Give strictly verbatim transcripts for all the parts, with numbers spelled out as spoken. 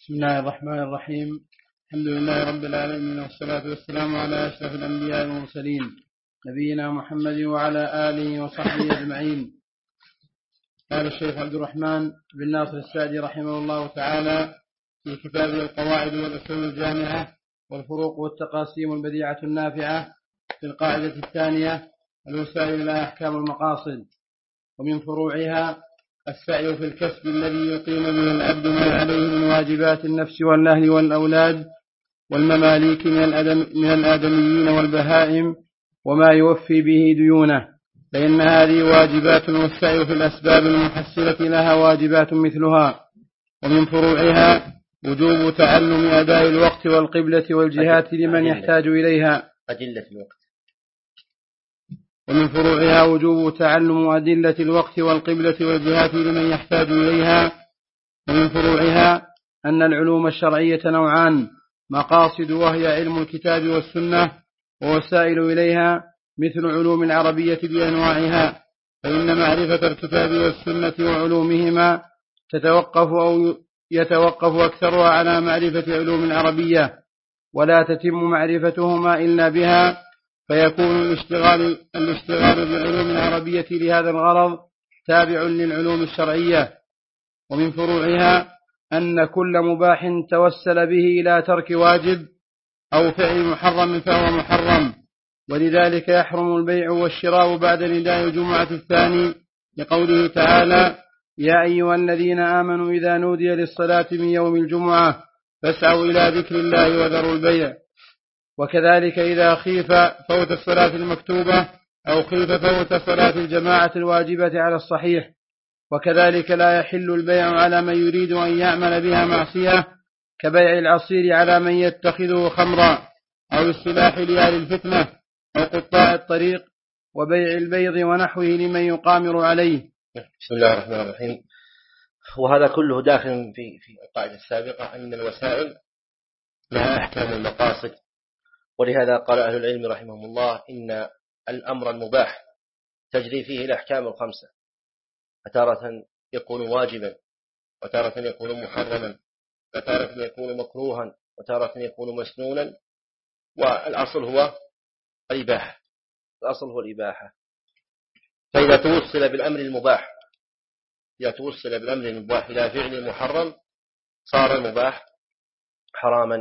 بسم الله الرحمن الرحيم. الحمد لله رب العالمين، والصلاة والسلام على أشرف الأنبياء والمرسلين نبينا محمد وعلى آله وصحبه أجمعين. قال الشيخ عبد الرحمن بن ناصر السعدي رحمه الله تعالى في كتابه القواعد والأصول الجامعة والفروق والتقاسيم البديعة النافعة في القاعدة الثانية الوسائل إلى أحكام المقاصد، ومن فروعها السعي في الكسب الذي يقيم به العبد ما عليه من واجبات النفس والأهل والأولاد والمماليك من الآدميين والبهائم وما يوفي به ديونه، فإن هذه واجبات، والسعي في الأسباب المحصلة لها واجبات مثلها. ومن فروعها وجوب تعلم أداء الوقت والقبلة والجهات لمن يحتاج إليها. أدلة الوقت. ومن فروعها وجوب تعلم أدلة الوقت والقبلة والجهات لمن يحتاج إليها. ومن فروعها أن العلوم الشرعية نوعان: مقاصد وهي علم الكتاب والسنة، ووسائل إليها مثل علوم العربية بأنواعها، فإن معرفة الكتاب والسنة وعلومهما تتوقف أو يتوقف أكثرها على معرفة علوم العربية، ولا تتم معرفتهما إلا بها، فيكون الاشتغال, الاشتغال بالعلوم العربية لهذا الغرض تابع للعلوم الشرعية. ومن فروعها أن كل مباح توسل به إلى ترك واجب أو فعل محرم فهو محرم، ولذلك يحرم البيع والشراء بعد نداء الجمعة الثاني لقوله تعالى: يا أيها الذين آمنوا إذا نودي للصلاة من يوم الجمعة فاسعوا إلى ذكر الله وذروا البيع. وكذلك إذا خيف فوت الصلاة المكتوبة أو خيف فوت صلاة الجماعة الواجبة على الصحيح. وكذلك لا يحل البيع على من يريد أن يعمل بها معصية، كبيع العصير على من يتخذه خمرا، أو السلاح لأهل الفتنة، أو قطاع الطريق، وبيع البيض ونحوه لمن يقامر عليه. بسم الله الرحمن الرحيم. وهذا كله داخل في في القاعدة السابقة أن الوسائل لها أحكام المقاصد، ولهذا قال أهل العلم رحمهم الله إن الأمر المباح تجري فيه الأحكام الخمسة، فتارة يكون واجبا، وتارة يكون محرما، وتارة يكون مكروها، وتارة يكون مسنونا، والأصل هو الإباحة. الأصل هو الإباحة. فإذا توصل بالأمر المباح إذا توصل بالأمر المباح إلى فعل محرم صار المباح حراما،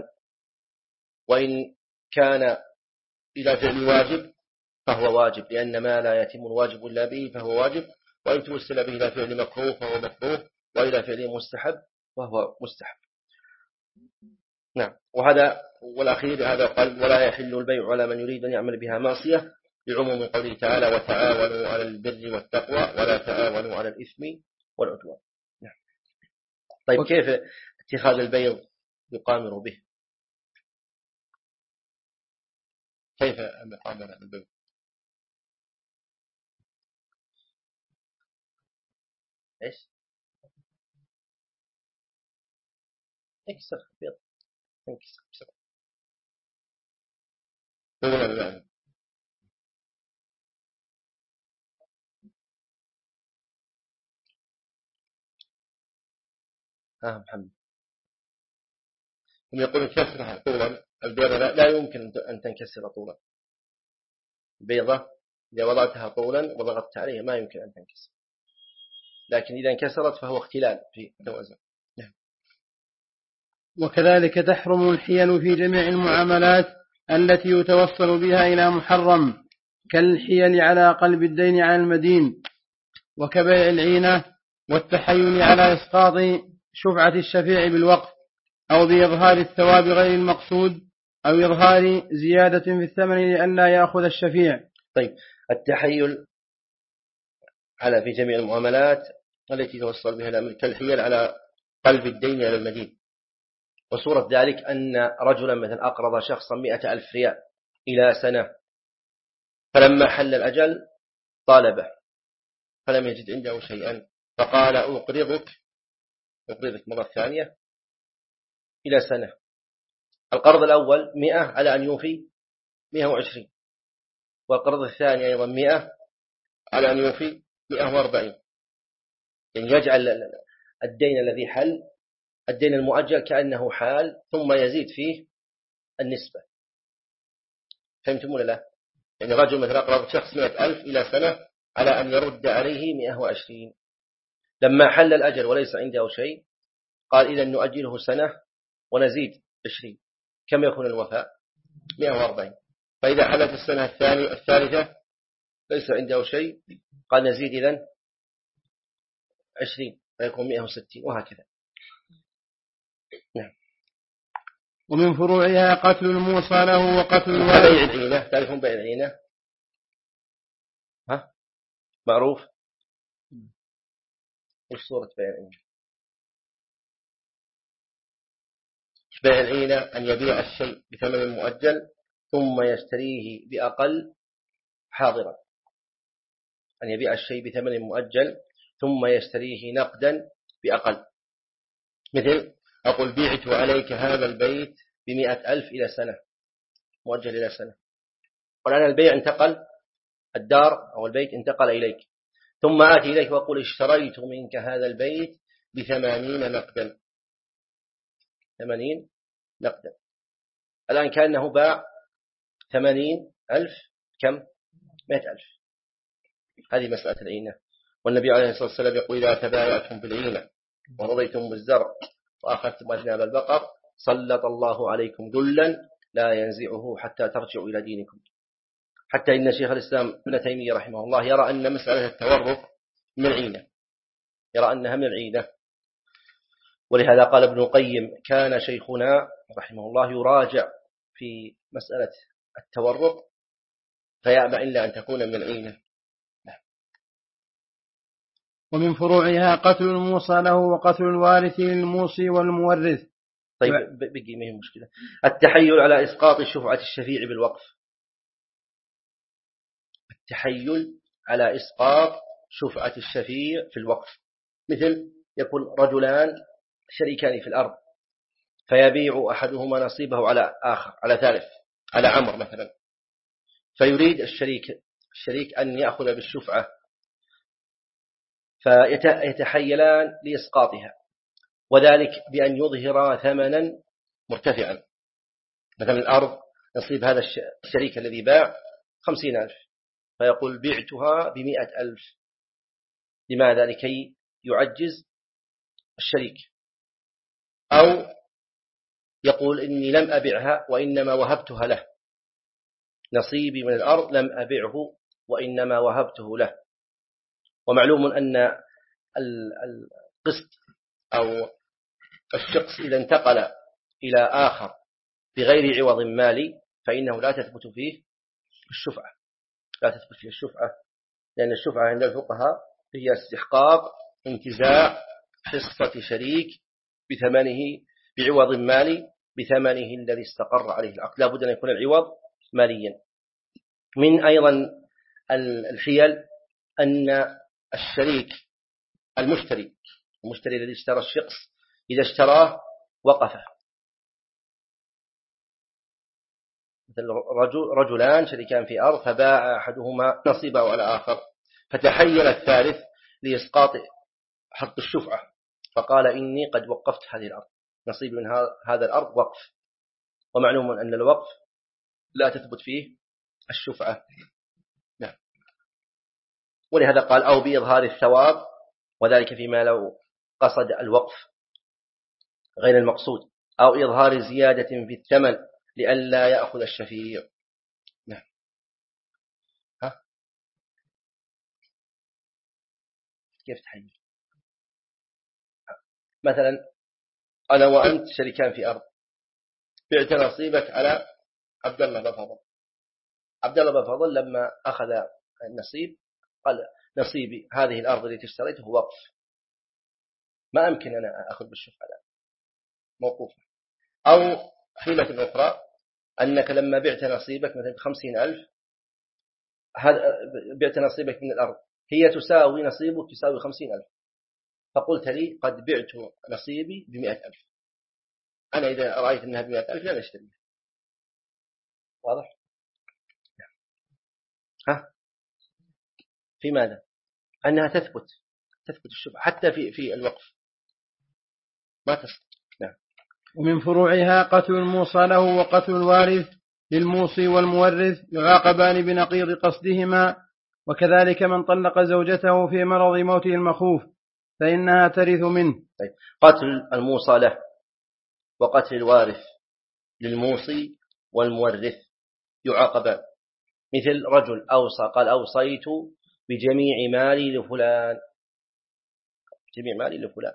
وإن كان إلى فعل واجب فهو واجب، لأن ما لا يتم الواجب إلا به فهو واجب، وإن توصل به إلى فعل مكروه فهو مكروه، وإلى فعل مستحب فهو مستحب. نعم. وهذا والأخير هذا قال: ولا يحل البيع على من يريد أن يعمل بها معصية، لعموم قوله تعالى: وتعاونوا على البر والتقوى ولا تعاونوا على الإثم والعدوان. نعم. طيب، كيف اتخاذ البيض يقامر به؟ كيف يقامر على البيض؟ ايش؟ اكسر البيض، انكسر بسرعة. ولا لا؟ ها محمد، هم يقولون كسرها طولا. البيضة لا, لا يمكن أن تنكسر طولا. البيضة إذا وضعتها طولا وضغطت عليها ما يمكن أن تنكسر، لكن إذا انكسرت فهو اختلال في التوازن. وكذلك تحرم الحيل في جميع المعاملات التي يتوصل بها إلى محرم، كالحيل على قلب الدين على المدين، وكبيع العينة، والتحيل على إسقاط شفعة الشفيع بالوقف، أو بإظهار الثواب غير المقصود، أو إظهار زيادة في الثمن لئلا يأخذ الشفيع. طيب، التحيل على في جميع المعاملات التي توصل بها الأمر، كالحيل على قلب الدين على المدين. وصورة ذلك أن رجلا مثلا أقرض شخصا مئة ألف ريال إلى سنة، فلما حل الأجل طالبه فلم يجد عنده شيئا، فقال: أقرضك أقرضك مرة ثانية إلى سنة. القرض الأول مئة على أن يوفي مئة وعشرين، والقرض الثاني أيضا مئة على أن يوفي مئة وأربعين، يعني يجعل الدين الذي حل الدين المؤجل كأنه حال ثم يزيد فيه النسبة. فهمتم ولا لا؟ يعني رجل مثلا أقرض شخص مئة ألف إلى سنة على أن يرد عليه مئة وعشرين، لما حل الأجل وليس عنده شيء قال إذا نؤجله سنة ونزيد عشرين، كم يكون الوفاء؟ مئة وأربعين. فإذا حلت السنة الثانية الثالثة ليس عنده شيء قال نزيد إذن عشرين فيكون مئة وستين، وهكذا. نعم. ومن فروعها قتل الموصى له وقتل الوارث. بيع العينة، تعرفون بيع العينة؟ ها؟ معروف؟ وش صورة بيع العينة؟ بيع العينة أن يبيع الشيء بثمن مؤجل ثم يشتريه بأقل حاضرا، أن يبيع الشيء بثمن مؤجل ثم يشتريه نقدا بأقل. مثل أقول بعت عليك هذا البيت بمئة ألف إلى سنة، مؤجل إلى سنة، والآن البيع انتقل، الدار أو البيت انتقل إليك، ثم آتي إليك وأقول اشتريت منك هذا البيت بثمانين نقدا، ثمانين نقدا. الآن كأنه باع ثمانين ألف كم؟ مئة ألف. هذه مسألة العينة. والنبي عليه الصلاة والسلام يقول إذا تبايعتم بالعينة ورضيتم بالزرع وأخذتم أجناب البقر سلط الله عليكم ذلا لا ينزعه حتى ترجعوا إلى دينكم. حتى إن شيخ الإسلام ابن تيمية رحمه الله يرى أن مسألة التورق من العينة، يرى أنها من العينة. ولهذا قال ابن القيم كان شيخنا رحمه الله يراجع في مسألة التورق فيأبى إلا أن تكون من العينة. ومن فروعها قتل الموصى له وقتل الوارث للموصي والمورث. طيب بقي ما هي مشكلة. التحيل على إسقاط شفعة الشفيع بالوقف، التحيل على إسقاط شفعة الشفيع في الوقف، مثل يكون رجلان شريكان في الأرض فيبيع أحدهما نصيبه على آخر، على ثالث، على عمر مثلا، فيريد الشريك الشريك أن يأخذ بالشفعة فيتحيلان لإسقاطها، وذلك بأن يظهر ثمنا مرتفعا. مثلا الأرض نصيب هذا الشريك الذي باع خمسين ألف فيقول بعتها بمئة ألف. لماذا؟ لكي يعجز الشريك. أو يقول إني لم أبعها وإنما وهبتها له، نصيبي من الأرض لم أبعه وإنما وهبته له. ومعلوم أن القسط أو الشخص إذا انتقل إلى آخر بغير عوض مالي فإنه لا تثبت فيه الشفعة، لا تثبت فيه الشفعة، لأن الشفعة عند الفقهاء هي استحقاق انتزاع حصة شريك بثمنه بعوض مالي بثمنه الذي استقر عليه العقد، لا بد أن يكون العوض ماليا. من أيضا الحيل أن الشريك المشتري المشتري الذي اشترى الشخص إذا اشتراه وقفه، مثل رجل رجلان شريكان في أرض فباع أحدهما نصيبه على آخر فتحيل الثالث لإسقاط حق الشفعة فقال إني قد وقفت هذه الأرض، نصيب من هذا الأرض وقف. ومعلوم أن الوقف لا تثبت فيه الشفعة. نعم. ولهذا قال أو بإظهار الثواب، وذلك فيما لو قصد الوقف غير المقصود، أو إظهار زيادة في الثمن لئلا يأخذ الشفيع. نعم. ها؟ كيف تحيل؟ مثلا أنا وأنت شريكان في أرض، بعت نصيبك على عبد الله بن فضل. عبد الله بن فضل لما أخذ النصيب قال نصيبي هذه الأرض التي اشتريته وقف، ما أمكن أنا أخذ بالشفعة، لا، موقوفة. أو حيلة أخرى أنك لما بعت نصيبك مثلا بخمسين ألف، بعت نصيبك من الأرض هي تساوي نصيبك تساوي خمسين ألف، فقلت لي قد بعت نصيبي بمئة ألف، أنا إذا رأيت أنها بمئة ألف لا أشتريها. واضح؟ ها؟ في ماذا؟ أنها تثبت تثبت الشبهة حتى في في الوقف ما تسقط. نعم. ومن فروعها قتل الموصى له وقتل الوارث للموصي والمورث يعاقبان بنقيض قصدهما، وكذلك من طلق زوجته في مرض موته المخوف فإنها ترث منه. طيب. قتل الموصى له وقتل الوارث للموصي والمورث يعاقبان، مثل رجل أوصى قال أوصيت بجميع مالي لفلان، جميع مالي لفلان،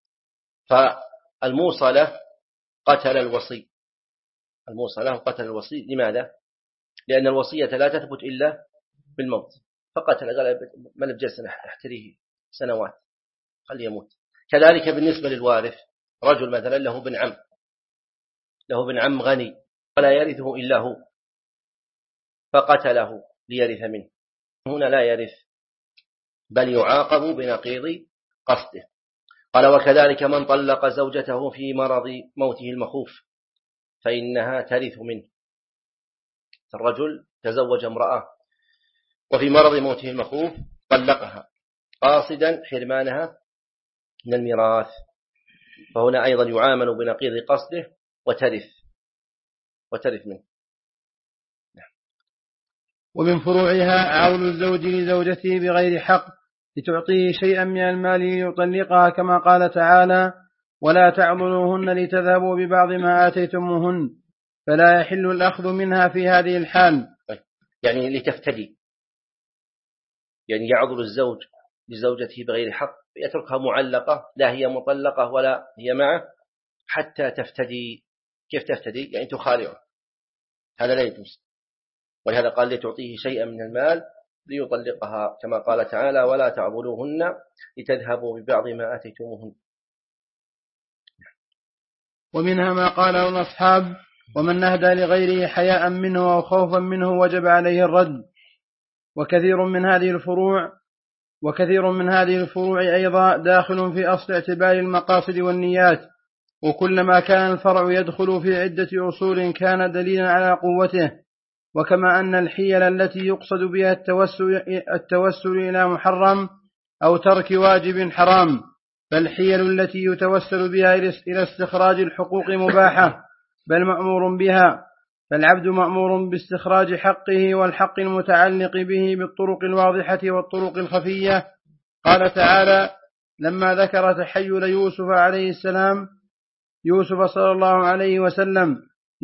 فالموصى له قتل الوصي، الموصى له قتل الوصي. لماذا؟ لأن الوصية لا تثبت إلا بالموت، فقتل قال ملك جلسنا احتريه سنوات خليه يموت. كذلك بالنسبة للوارث، رجل مثلا له بن عم، له بن عم غني ولا يرثه إلا هو، فقتله ليرث منه، هنا لا يرث بل يعاقب بنقيض قصده. قال وكذلك من طلق زوجته في مرض موته المخوف فإنها ترث منه. الرجل تزوج امرأة وفي مرض موته المخوف طلقها قاصدا حرمانها من الميراث، فهنا أيضا يعامل بنقيض قصده وترث وترث منه. ومن فروعها عول الزوج لزوجته بغير حق لتعطيه شيئا من المال ليطلقها، كما قال تعالى ولا تعضلوهن لتذهبوا ببعض ما آتيتموهن فلا يحل الأخذ منها في هذه الحال. يعني لتفتدي، يعني يعضل الزوج لزوجته بغير حق يتركها معلقة لا هي مطلقة ولا هي معه حتى تفتدي. كيف تفتدي؟ يعني تخالعه، هذا لا يجوز. ولهذا قال لتعطيه شيئا من المال ليطلقها، كما قال تعالى ولا تعضلوهن لتذهبوا ببعض ما آتيتموهن. ومنها ما قاله الأصحاب ومن نهدى لغيره حياء منه أو خوفا منه وجب عليه الرد. وكثير من هذه الفروع وكثير من هذه الفروع أيضا داخل في أصل اعتبار المقاصد والنيات، وكلما كان الفرع يدخل في عدة أصول كان دليلا على قوته. وكما أن الحيل التي يقصد بها التوسل, التوسل إلى محرم أو ترك واجب حرام، فالحيل التي يتوسل بها إلى استخراج الحقوق مباحة بل مأمور بها، فالعبد مأمور باستخراج حقه والحق المتعلق به بالطرق الواضحة والطرق الخفية. قال تعالى لما ذكر تحيل يوسف عليه السلام يوسف صلى الله عليه وسلم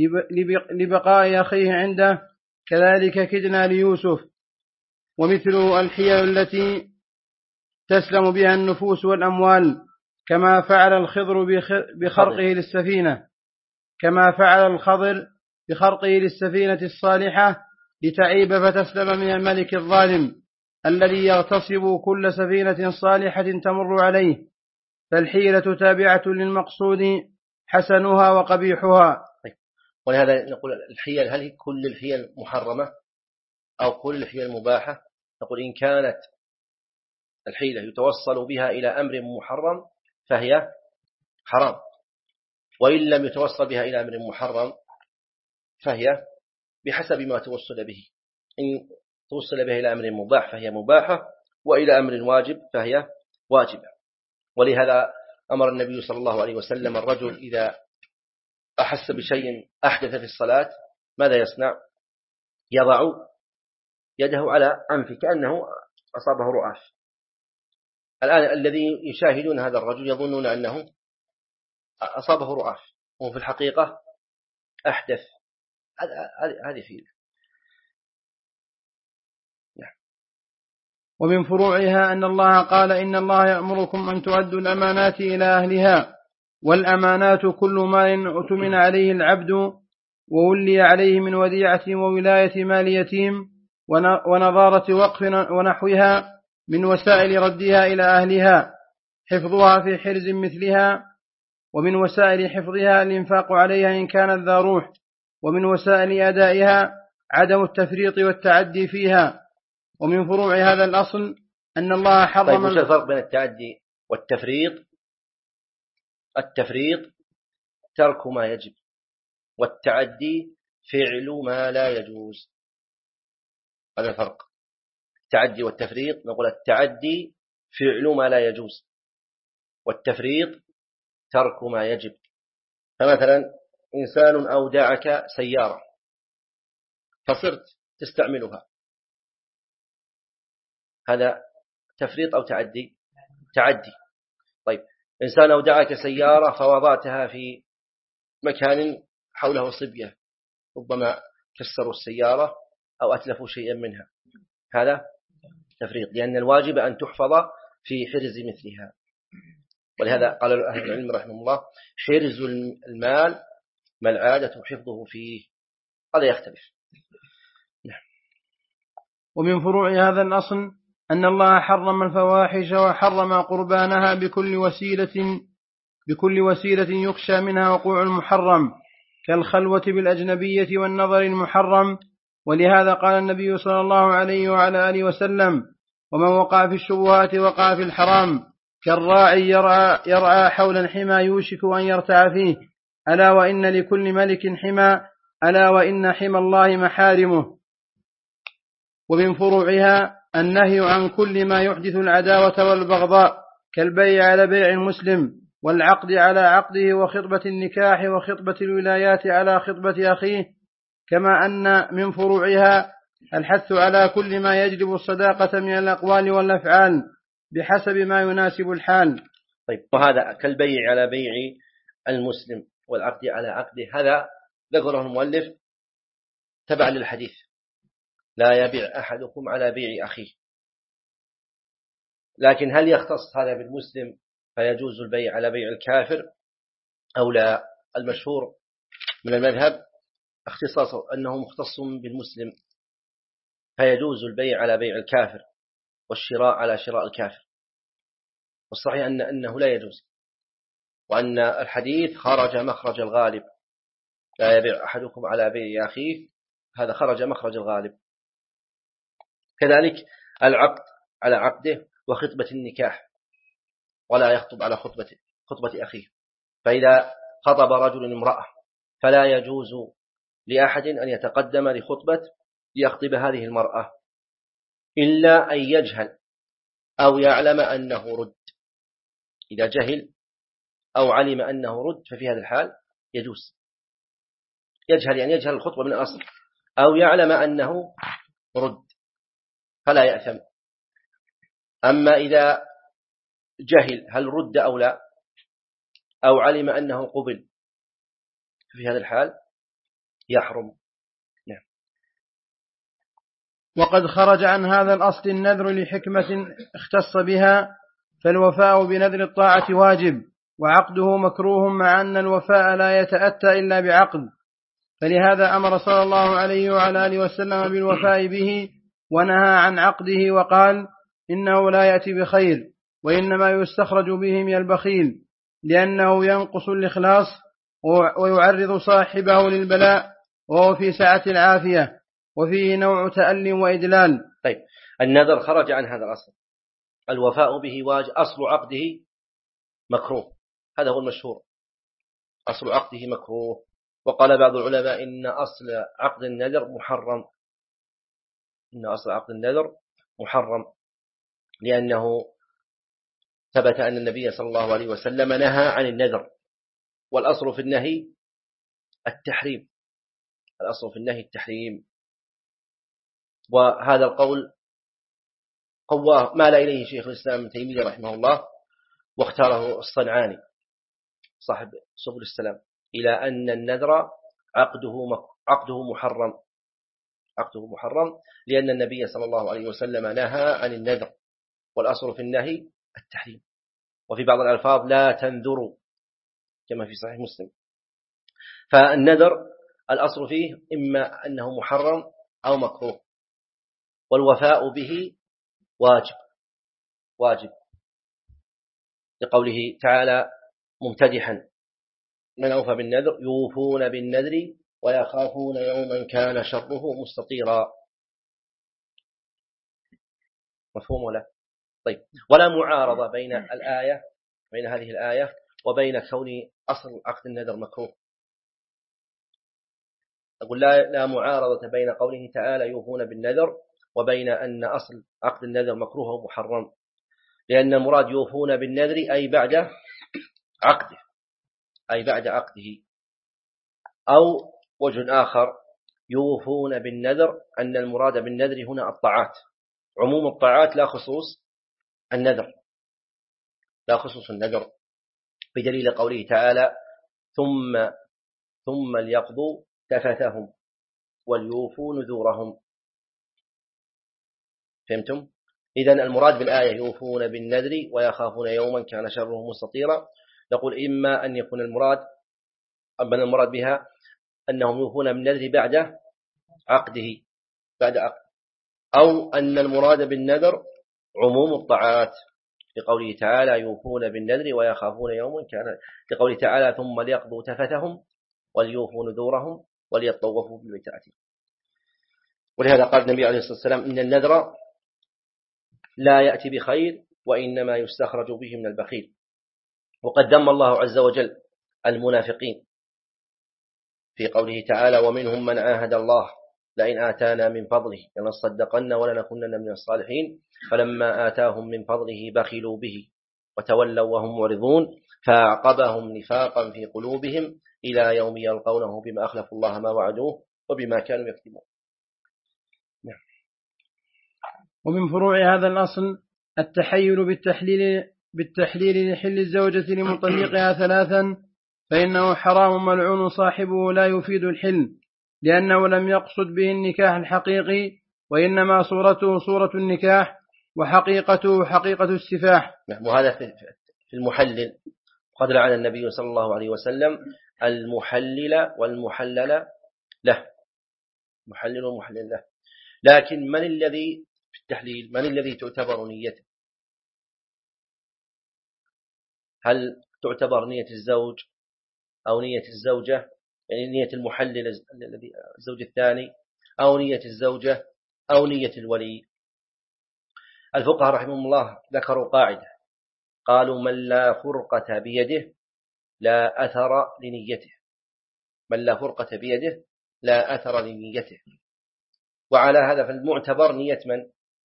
لبقاء أخيه عنده كذلك كدنا ليوسف. ومثله الحيل التي تسلم بها النفوس والأموال، كما فعل الخضر بخرقه للسفينة كما فعل الخضر بخرقه للسفينة الصالحة لتعيب فتسلم من الملك الظالم الذي يغتصب كل سفينة صالحة تمر عليه. فالحيلة تابعة للمقصود حسنها وقبيحها. ولهذا نقول الحيل هل هي كل الحيل محرمة أو كل الحيل مباحة؟ نقول إن كانت الحيلة يتوصل بها إلى أمر محرم فهي حرام، وإن لم يتوصل بها إلى أمر محرم فهي بحسب ما توصل به. إن توصل بها إلى أمر مباح فهي مباحة، وإلى أمر واجب فهي واجبة. ولهذا أمر النبي صلى الله عليه وسلم الرجل إذا أحس بشيء أحدث في الصلاة ماذا يصنع؟ يضع يده على أنفه كأنه أصابه رؤاف. الآن الذي يشاهدون هذا الرجل يظنون أنه أصابه رؤاف، وفي الحقيقة أحدث. هذه فيه. ومن فروعها أن الله قال إن الله يأمركم أن تؤدوا الأمانات إلى أهلها، والأمانات كل ما اؤتمن عليه العبد وولي عليه من وديعة وولاية مال يتيم ونظارة وقف ونحوها من وسائل ردها إلى أهلها حفظها في حرز مثلها، ومن وسائل حفظها الإنفاق عليها إن كانت ذا روح، ومن وسائل أدائها عدم التفريط والتعدي فيها. ومن فروع هذا الأصل أن الله حرم. طيب وش الفرق بين التعدي والتفريط؟ التفريط ترك ما يجب، والتعدي فعل ما لا يجوز. هذا الفرق. التعدي والتفريط، نقول التعدي فعل ما لا يجوز، والتفريط ترك ما يجب. فمثلا إنسان أودعك سيارة فصرت تستعملها، هذا تفريط أو تعدي؟ تعدي. طيب إنسان أودعك سيارة فوضعتها في مكان حوله صبية، ربما كسروا السيارة أو أتلفوا شيئا منها، هذا تفريط، لأن الواجب أن تحفظ في حرز مثلها. ولهذا قال أهل العلم رحمه الله حرز المال ما العادة حفظه فيه، هذا يختلف. ومن فروع هذا الأصل أن الله حرم الفواحش وحرم قربانها بكل وسيلة بكل وسيلة يخشى منها وقوع المحرم، كالخلوة بالأجنبية والنظر المحرم. ولهذا قال النبي صلى الله عليه وعلى آله وسلم: ومن وقع في الشبهات وقع في الحرام، كالراعي يرعى, يرعى حول الحمى يوشك أن يرتع فيه، ألا وإن لكل ملك حمى، ألا وإن حمى الله محارمه. ومن فروعها النهي عن كل ما يحدث العداوة والبغضاء، كالبيع على بيع المسلم، والعقد على عقده، وخطبة النكاح وخطبة الولايات على خطبة أخيه. كما أن من فروعها الحث على كل ما يجلب الصداقة من الأقوال والأفعال بحسب ما يناسب الحال. طيب، وهذا كالبيع على بيع المسلم والعقد على عقده، هذا ذكره المؤلف تبع للحديث: لا يبيع أحدكم على بيع أخيه. لكن هل يختص هذا بالمسلم فيجوز البيع على بيع الكافر أو لا؟ المشهور من المذهب اختصاصه أنه مختص بالمسلم، فيجوز البيع على بيع الكافر والشراء على شراء الكافر. والصحيح أن أنه لا يجوز، وأن الحديث خرج مخرج الغالب: لا يبيع أحدكم على بيع أخيه، هذا خرج مخرج الغالب. كذلك العقد على عقده وخطبة النكاح، ولا يخطب على خطبة خطبة أخيه. فإذا خطب رجل امرأة فلا يجوز لأحد أن يتقدم لخطبة ليخطب هذه المرأة إلا أن يجهل أو يعلم أنه رد. إذا جهل أو علم أنه رد ففي هذا الحال يجوز. يجهل يعني يجهل الخطبة من الأصل، أو يعلم أنه رد فلا يأثم. أما إذا جهل هل رد أو لا، أو علم أنه قبل، في هذا الحال يحرم. نعم. وقد خرج عن هذا الأصل النذر لحكمة اختص بها، فالوفاء بنذر الطاعة واجب، وعقده مكروه، مع أن الوفاء لا يتأتى إلا بعقد. فلهذا أمر صلى الله عليه وعلى آله وسلم بالوفاء به، ونهى عن عقده وقال: إنه لا يأتي بخير، وإنما يستخرج به من البخيل، لأنه ينقص الإخلاص ويعرض صاحبه للبلاء، وهو في سعة العافية، وفيه نوع تأل وإدلال. طيب، النذر خرج عن هذا الأصل، الوفاء به واجب، أصل عقده مكروه، هذا هو المشهور، أصل عقده مكروه. وقال بعض العلماء إن أصل عقد النذر محرم، إن أصل عقد النذر محرم، لأنه ثبت أن النبي صلى الله عليه وسلم نهى عن النذر، والأصل في النهي التحريم، الأصل في النهي التحريم. وهذا القول قواه مال إليه شيخ الإسلام ابن تيمية رحمه الله، واختاره الصنعاني صاحب سبل السلام، إلى أن النذر عقده عقده محرم، عقده محرم، لأن النبي صلى الله عليه وسلم نهى عن النذر، والأصل في النهي التحريم. وفي بعض الألفاظ لا تنذروا كما في صحيح مسلم. فالنذر الأصل فيه إما أنه محرم أو مكروه، والوفاء به واجب واجب لقوله تعالى ممتدحا: من أوفى بالنذر يوفون بالنذر ويخافون يوما كان شره مستطيرا. مفهوم ولا؟ طيب، ولا معارضة بين الآية بين هذه الآية وبين كون أصل عقد النذر مكروه. أقول لا لا معارضة بين قوله تعالى يوفون بالنذر وبين أن أصل عقد النذر مكروه ومحرم، لأن المراد يوفون بالنذر أي بعد عقده، أي بعد عقده. أو وجه آخر يوفون بالنذر، أن المراد بالنذر هنا الطاعات، عموم الطاعات لا خصوص النذر، لا خصوص النذر، بدليل قوله تعالى ثم ثم ليقضوا تفثهم وليوفوا نذورهم. فهمتم؟ إذن المراد بالآية يوفون بالنذر ويخافون يوما كان شره مستطيرا، نقول إما أن يكون المراد أما المراد بها أنهم يوفون بالنذر بعد عقده بعد عقد، أو أن المراد بالنذر عموم الطاعات لقوله تعالى يوفون بالنذر ويخافون يوما كان، لقوله تعالى ثم ليقضوا تفثهم وليوفوا نذورهم وليطوفوا بالبيت العتيق. ولهذا قال النبي عليه الصلاة والسلام إن النذر لا يأتي بخير وإنما يستخرج به من البخيل. وقد ذم الله عز وجل المنافقين في قوله تعالى ومنهم من عاهد الله لئن آتانا من فضله لنصدقن ولنكونن من الصالحين فلما آتاهم من فضله بخلوا به وتولوا وهم معرضون فأعقبهم نفاقا في قلوبهم إلى يوم يلقونه بما أخلفوا الله ما وعدوه وبما كانوا يكتمون. نعم. ومن فروع هذا الأصل التحيل بالتحليل بالتحليل لحل الزوجة لمطلقها ثلاثا، فإنه حرام ملعون صاحبه لا يفيد الحل، لأنه لم يقصد به النكاح الحقيقي، وإنما صورته صورة النكاح وحقيقته حقيقة السفاح. وهذا في المحلل، قد لعن النبي صلى الله عليه وسلم المحلل والمحلل له، محلل والمحلل له. لكن من الذي في التحليل من الذي تعتبر نيته؟ هل تعتبر نية الزوج أو نية الزوجة، يعني نية المحلل الذي الزوج الثاني، أو نية الزوجة أو نية الولي؟ الفقهاء رحمهم الله ذكروا قاعدة، قالوا من لا فرقة بيده لا أثر لنيته، من لا فرقة بيده لا أثر لنيته. وعلى هذا فالمعتبر نية من؟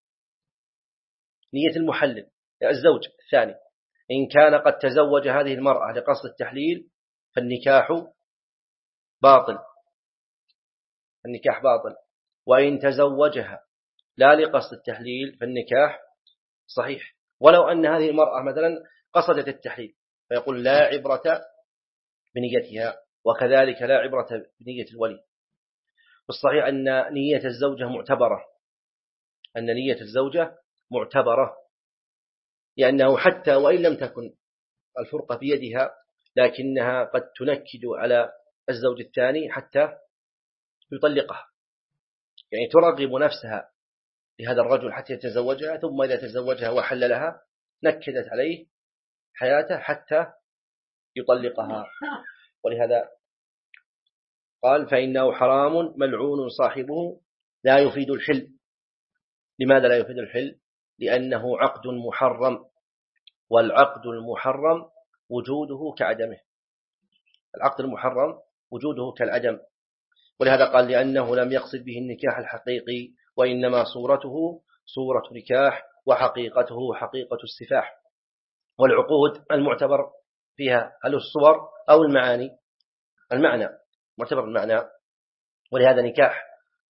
نية المحلل الزوج الثاني. إن كان قد تزوج هذه المرأة لقصد التحليل فالنكاح باطل، النكاح باطل. وإن تزوجها لا لقصد التحليل فالنكاح صحيح، ولو أن هذه المرأة مثلا قصدت التحليل فيقول لا عبرة بنيتها، وكذلك لا عبرة بنية الولي. والصحيح أن نية الزوجة معتبرة، أن نية الزوجة معتبرة، لأنه حتى وإن لم تكن الفرقة بيدها لكنها قد تنكد على الزوج الثاني حتى يطلقها، يعني ترغب نفسها لهذا الرجل حتى يتزوجها، ثم إذا تزوجها وحللها نكدت عليه حياته حتى يطلقها. ولهذا قال فإنه حرام ملعون صاحبه لا يفيد الحل. لماذا لا يفيد الحل؟ لأنه عقد محرم، والعقد المحرم وجوده كعدمه، العقد المحرم وجوده كالعدم. ولهذا قال لأنه لم يقصد به النكاح الحقيقي، وإنما صورته صورة نكاح وحقيقته حقيقة السفاح. والعقود المعتبر فيها هل الصور أو المعاني؟ المعنى، معتبر المعنى. ولهذا نكاح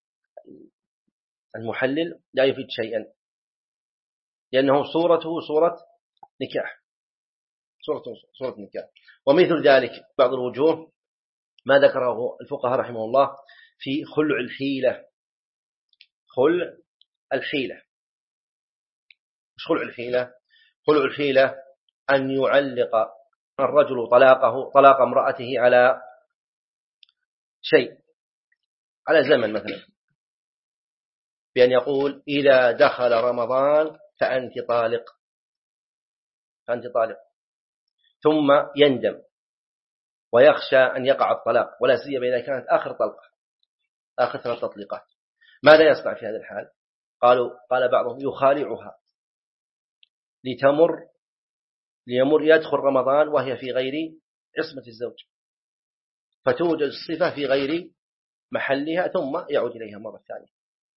المحلل لا يفيد شيئا، لأنه صورته صورة نكاح، صورة صورة نكاح. ومثل ذلك بعض الوجوه ما ذكره الفقهاء رحمه الله في خلع الحيلة. خلع الحيلة، مش خلع الحيلة؟ خلع الحيلة أن يعلق الرجل طلاقه طلاق امرأته على شيء، على زمن مثلا، بأن يقول إذا دخل رمضان فأنت طالق، فأنت طالق، ثم يندم ويخشى أن يقع الطلاق، ولا سيما إذا كانت آخر طلقة، آخر ثلاث تطليقات. ماذا يصنع في هذا الحال؟ قالوا قال بعضهم يخالعها لتمر ليمر يدخل رمضان وهي في غير عصمة الزوج، فتوجد الصفة في غير محلها ثم يعود إليها مرة ثانية.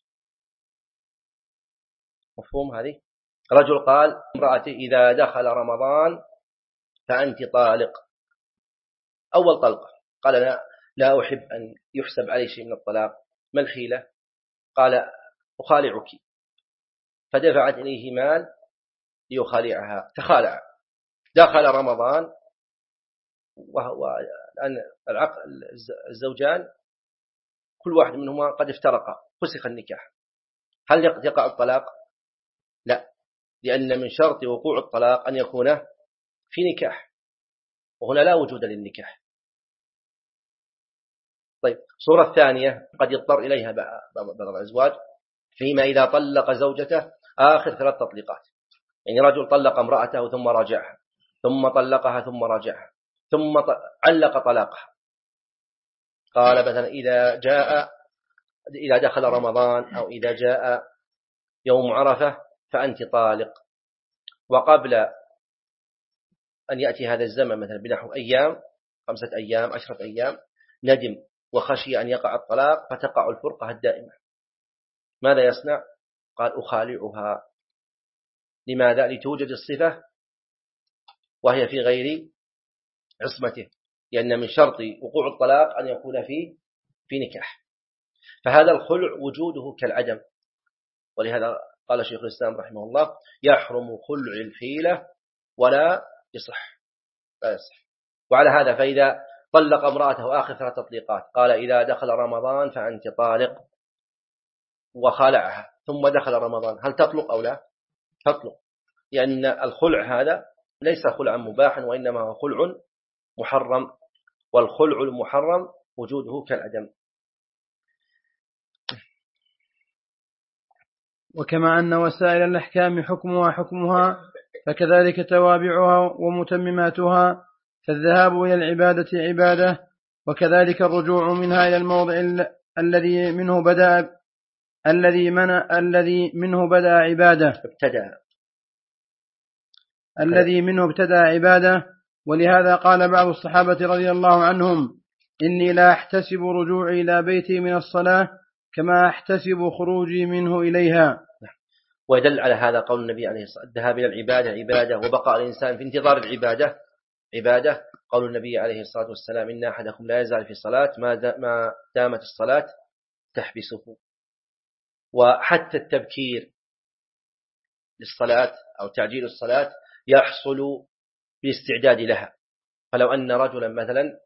مفهوم هذه؟ رجل قال امرأتي إذا دخل رمضان فأنت طالق، أول طلقة قال لا, لا أحب أن يحسب علي شيء من الطلاق، ما الحيلة؟ قال أخالعك، فدفعت إليه مال ليخالعها، تخالع. دخل رمضان وهو الآن الزوجان كل واحد منهما قد افترقا، فسخ النكاح، هل يقع الطلاق؟ لا، لأن من شرط وقوع الطلاق أن يكون في نكاح، وهنا لا وجود للنكاح. طيب، الصورة الثانية قد يضطر إليها بعض الأزواج فيما إذا طلق زوجته آخر ثلاث تطليقات، يعني رجل طلق امرأته ثم راجعها، ثم طلقها ثم راجعها، ثم علق طلاقها. قال مثلا إذا جاء إذا دخل رمضان أو إذا جاء يوم عرفة فأنت طالق، وقبل أن يأتي هذا الزمن مثلا بنحو أيام، خمسة أيام، عشرة أيام، ندم وخشي أن يقع الطلاق فتقع الفرقة الدائمة، ماذا يصنع؟ قال أخالعها. لماذا؟ لتوجد الصفة وهي في غير عصمته، لأن من شرط وقوع الطلاق أن يكون في في نكاح، فهذا الخلع وجوده كالعدم. ولهذا قال شيخ الإسلام رحمه الله يحرم خلع الحيلة ولا يصح، لا يصح. وعلى هذا فإذا طلق امرأته آخر ثلاث تطليقات قال إذا دخل رمضان فأنت طالق، وخالعها، ثم دخل رمضان، هل تطلق أو لا؟ تطلق، لأن الخلع هذا ليس خلعا مباحا، وإنما هو خلع محرم، والخلع المحرم وجوده كالعدم. وكما أن وسائل الأحكام حكمها حكمها، فكذلك توابعها ومتمماتها، فالذهاب إلى العبادة عبادة، وكذلك الرجوع منها إلى الموضع الذي منه بدأ الذي من الذي منه بدأ عبادة ابتدأ الذي منه ابتدأ عبادة. ولهذا قال بعض الصحابة رضي الله عنهم إني لا أحتسب رجوعي إلى بيتي من الصلاة كما أحتسب خروجي منه إليها. ويدل على هذا قول النبي عليه الصلاة والسلام الذهاب إلى العبادة عبادة، وبقاء الإنسان في انتظار العبادة عبادة. قول النبي عليه الصلاة والسلام إن أحدكم لا يزال في صلاة ما دامت الصلاة تحبسه. وحتى التبكير للصلاة أو تعجيل الصلاة يحصل بالاستعداد لها. فلو أن رجلا مثلا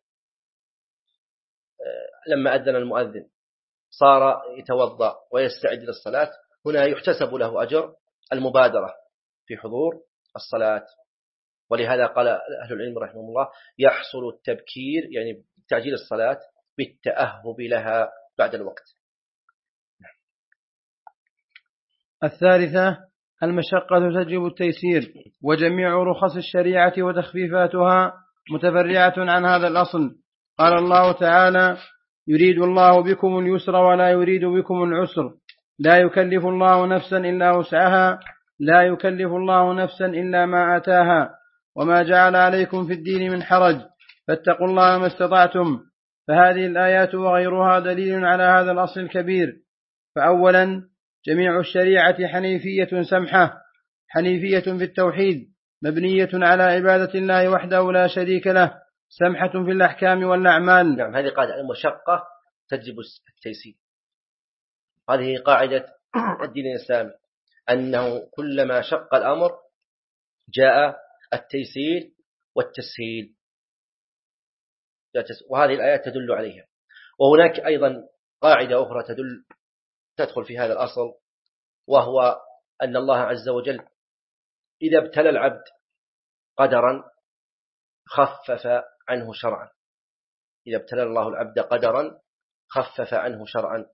لما أذن المؤذن صار يتوضأ ويستعد للصلاة، هنا يحتسب له أجر المبادرة في حضور الصلاة. ولهذا قال أهل العلم رحمه الله يحصل التبكير يعني تعجيل الصلاة بالتأهب لها بعد الوقت. الثالثة المشقة تجب التيسير، وجميع رخص الشريعة وتخفيفاتها متفرعة عن هذا الأصل. قال الله تعالى يريد الله بكم اليسر ولا يريد بكم العسر، لا يكلف الله نفسا إلا وسعها، لا يكلف الله نفسا إلا ما آتاها، وما جعل عليكم في الدين من حرج، فاتقوا الله ما استطعتم. فهذه الآيات وغيرها دليل على هذا الأصل الكبير. فأولا جميع الشريعة حنيفية سمحة، حنيفية في التوحيد، مبنية على عبادة الله وحده لا شريك له، سمحة في الأحكام والأعمال. نعم، هذه قاعدة المشقة تجب التيسير. هذه قاعدة الدين الإسلامي أنه كلما شق الأمر جاء التيسير والتسهيل، وهذه الآيات تدل عليها. وهناك أيضا قاعدة أخرى تدل تدخل في هذا الأصل، وهو أن الله عز وجل إذا ابتلى العبد قدرا خفف عنه شرعا. إذا ابتلى الله العبد قدرا خفف عنه شرعا.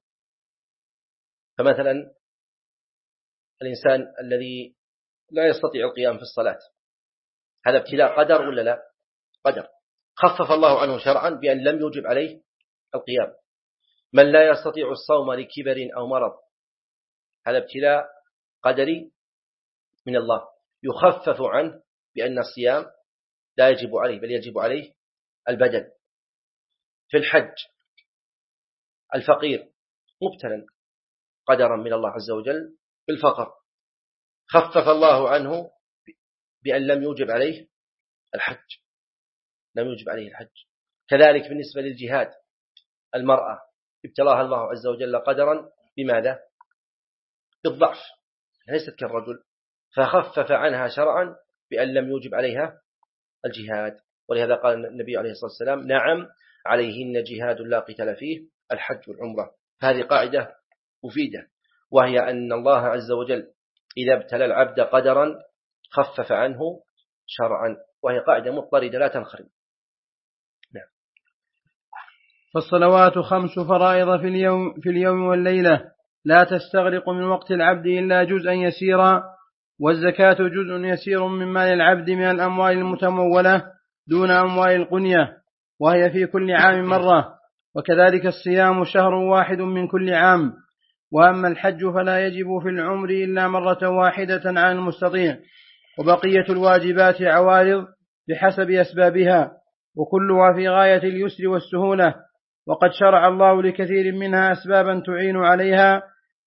فمثلا الإنسان الذي لا يستطيع القيام في الصلاة، هذا ابتلاء قدر ولا لا؟ قدر، خفف الله عنه شرعا بأن لم يوجب عليه القيام. من لا يستطيع الصوم لكبر أو مرض، هذا ابتلاء قدري من الله، يخفف عنه بأن الصيام لا يجب عليه بل يجب عليه البدل. في الحج الفقير مبتلى قدرا من الله عز وجل بالفقر، خفف الله عنه بأن لم يوجب عليه الحج، لم يوجب عليه الحج. كذلك بالنسبة للجهاد، المرأة ابتلاها الله عز وجل قدرا بماذا؟ بالضعف، ليست كالرجل، فخفف عنها شرعا بأن لم يوجب عليها الجهاد. ولهذا قال النبي عليه الصلاة والسلام: نعم عليهن جهاد لا قتال فيه الحج والعمرة. هذه قاعدة مفيدة، وهي أن الله عز وجل إذا ابتلى العبد قدرا خفف عنه شرعا، وهي قاعدة مضطردة لا تنخرم. نعم. فالصلوات خمس فرائض في اليوم, في اليوم والليلة لا تستغرق من وقت العبد إلا جزءا يسيرا، والزكاة جزء يسير من مال العبد من الأموال المتمولة دون أموال القنية، وهي في كل عام مرة، وكذلك الصيام شهر واحد من كل عام. وأما الحج فلا يجب في العمر إلا مرة واحدة عن المستطيع، وبقية الواجبات عوارض بحسب أسبابها، وكلها في غاية اليسر والسهولة، وقد شرع الله لكثير منها أسبابا تعين عليها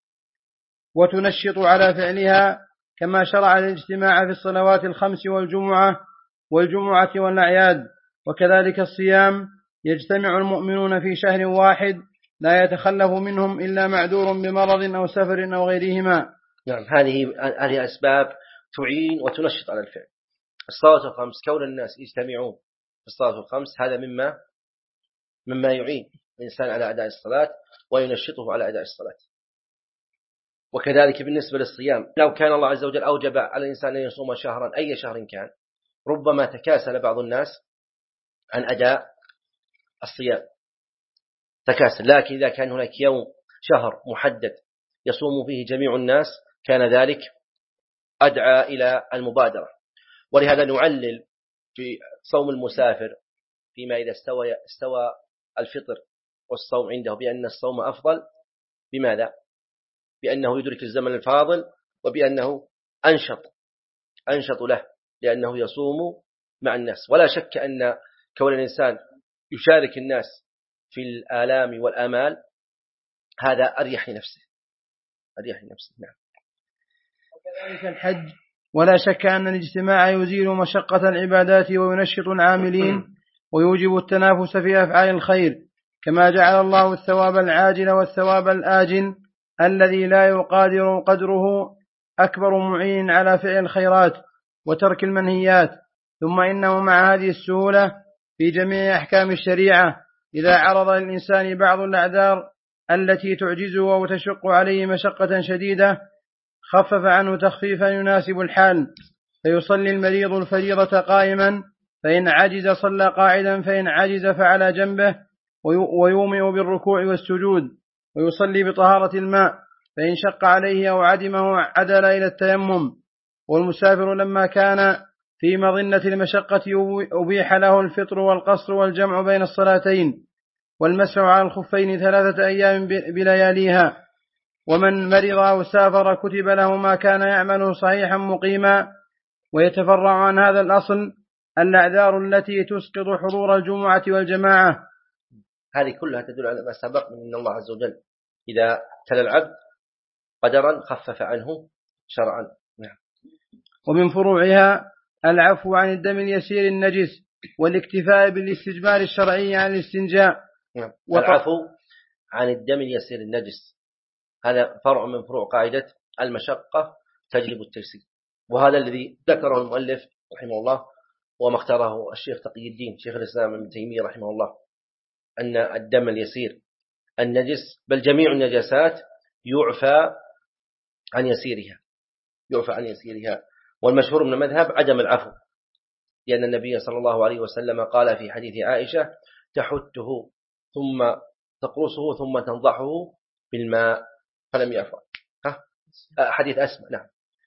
وتنشط على فعلها، كما شرع الاجتماع في الصلوات الخمس والجمعة والجمعة والأعياد. وكذلك الصيام يجتمع المؤمنون في شهر واحد لا يتخلف منهم إلا معذور بمرض أو سفر أو غيرهما. نعم، هذه هذه أسباب تعين وتنشط على الفعل. الصلاة الخمس، كون الناس يجتمعون في الصلاة الخمس، هذا مما مما يعين الإنسان على أداء الصلاة وينشطه على أداء الصلاة. وكذلك بالنسبة للصيام، لو كان الله عز وجل أوجب على الإنسان أن يصوم شهرا أي شهر كان، ربما تكاسل بعض الناس عن أداء الصيام تكاسل، لكن إذا كان هناك يوم شهر محدد يصوم فيه جميع الناس كان ذلك أدعى إلى المبادرة. ولهذا نعلل في صوم المسافر فيما إذا استوى, استوى الفطر والصوم عنده بأن الصوم أفضل، بماذا؟ بأنه يدرك الزمن الفاضل، وبأنه أنشط أنشط له لأنه يصوم مع الناس. ولا شك أن كون الإنسان يشارك الناس في الآلام والآمال هذا أريح لنفسه أريح لنفسه. نعم. وكذلك الحج، ولا شك أن الاجتماع يزيل مشقة العبادات وينشط العاملين ويوجب التنافس في أفعال الخير، كما جعل الله الثواب العاجل والثواب الآجل الذي لا يقادر قدره أكبر معين على فعل الخيرات وترك المنهيات. ثم إنه مع هذه السهولة في جميع أحكام الشريعة إذا عرض للإنسان بعض الأعذار التي تعجزه وتشق عليه مشقة شديدة خفف عنه تخفيفا يناسب الحال، فيصلي المريض الفريضة قائما، فإن عجز صلى قاعدا، فإن عجز فعلى جنبه، ويومئ بالركوع والسجود، ويصلي بطهارة الماء، فإن شق عليه أو عدمه عدل إلى التيمم. والمسافر لما كان في مظنة المشقة أبيح له الفطر والقصر والجمع بين الصلاتين والمسح على الخفين ثلاثة أيام بلياليها. ومن مرض أو سافر كتب له ما كان يعمله صحيحا مقيما. ويتفرع عن هذا الأصل الأعذار التي تسقط حضور الجمعة والجماعة. هذه كلها تدل على ما سبق من أن الله عز وجل إذا تلا العبد قدرا خفف عنه شرعا. نعم. ومن فروعها العفو عن الدم اليسير النجس والاكتفاء بالاستجمار الشرعي عن الاستنجاء. نعم. العفو عن الدم اليسير النجس هذا فرع من فروع قاعدة المشقة تجلب التيسير، وهذا الذي ذكره المؤلف رحمه الله وما اختاره الشيخ تقي الدين شيخ الإسلام ابن تيمية رحمه الله، أن الدم اليسير النجس بل جميع النجاسات يعفى عن يسيرها يعفى عن يسيرها. والمشهور من المذهب عدم العفو، لأن النبي صلى الله عليه وسلم قال في حديث عائشة: تحته ثم تقرصه ثم تنضحه بالماء فلم يعفو. حديث أسماء. نعم.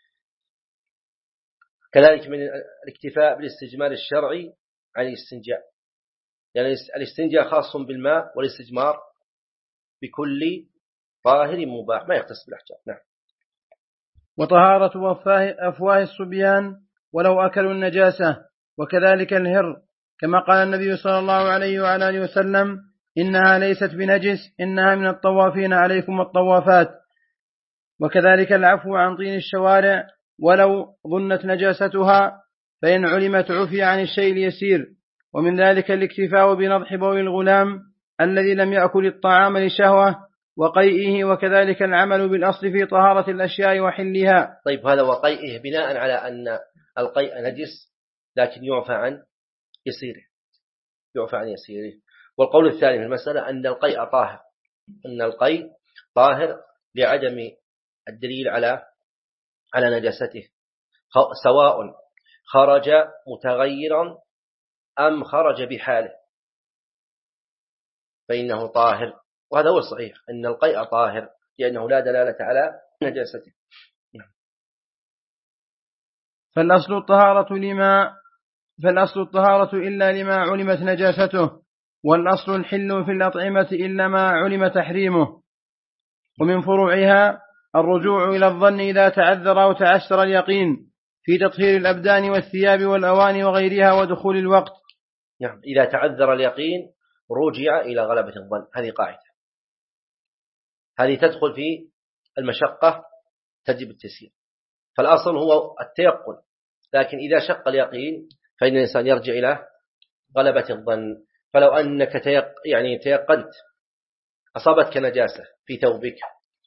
كذلك من الاكتفاء بالاستجمار الشرعي عن الاستنجاء، يعني الاستنجاء خاص بالماء والاستجمار بكل طاهر مباح ما يختص بالأحجار. نعم. وطهارة أفواه الصبيان ولو أكلوا النجاسة، وكذلك الهر، كما قال النبي صلى الله عليه وعلى آله وسلم: إنها ليست بنجس، إنها من الطوافين عليكم الطوافات. وكذلك العفو عن طين الشوارع ولو ظنت نجاستها، فإن علمت عفي عن الشيء اليسير. ومن ذلك الاكتفاء بنضح بول الغلام الذي لم يأكل الطعام لشهوة وقيئه، وكذلك العمل بالأصل في طهارة الأشياء وحلها. طيب، هذا وقيئه بناء على أن القيء نجس لكن يعفى عن يسيره، يعفى عن يسيره. والقول الثاني في المسألة أن القيء طاهر، أن القيء طاهر لعدم الدليل على على نجاسته، سواء خرج متغيرا أم خرج بحاله فإنه طاهر. وهذا هو الصحيح أن القيء طاهر لأنه لا دلالة على نجاسته. فالأصل الطهارة لما فالأصل الطهارة إلا لما علمت نجاسته، والأصل الحل في الأطعمة إلا ما علم تحريمه. ومن فروعها الرجوع إلى الظن إذا تعذر أو تعسر اليقين في تطهير الأبدان والثياب والأواني وغيرها ودخول الوقت. نعم، إذا تعذر اليقين رجع إلى غلبة الظن، هذه قاعدة، هذه تدخل في المشقة تجب التسيير. فالأصل هو التيقن، لكن إذا شق اليقين فإن الإنسان يرجع إلى غلبة الظن. فلو أنك تيق يعني تيقنت أصابتك نجاسة في ثوبك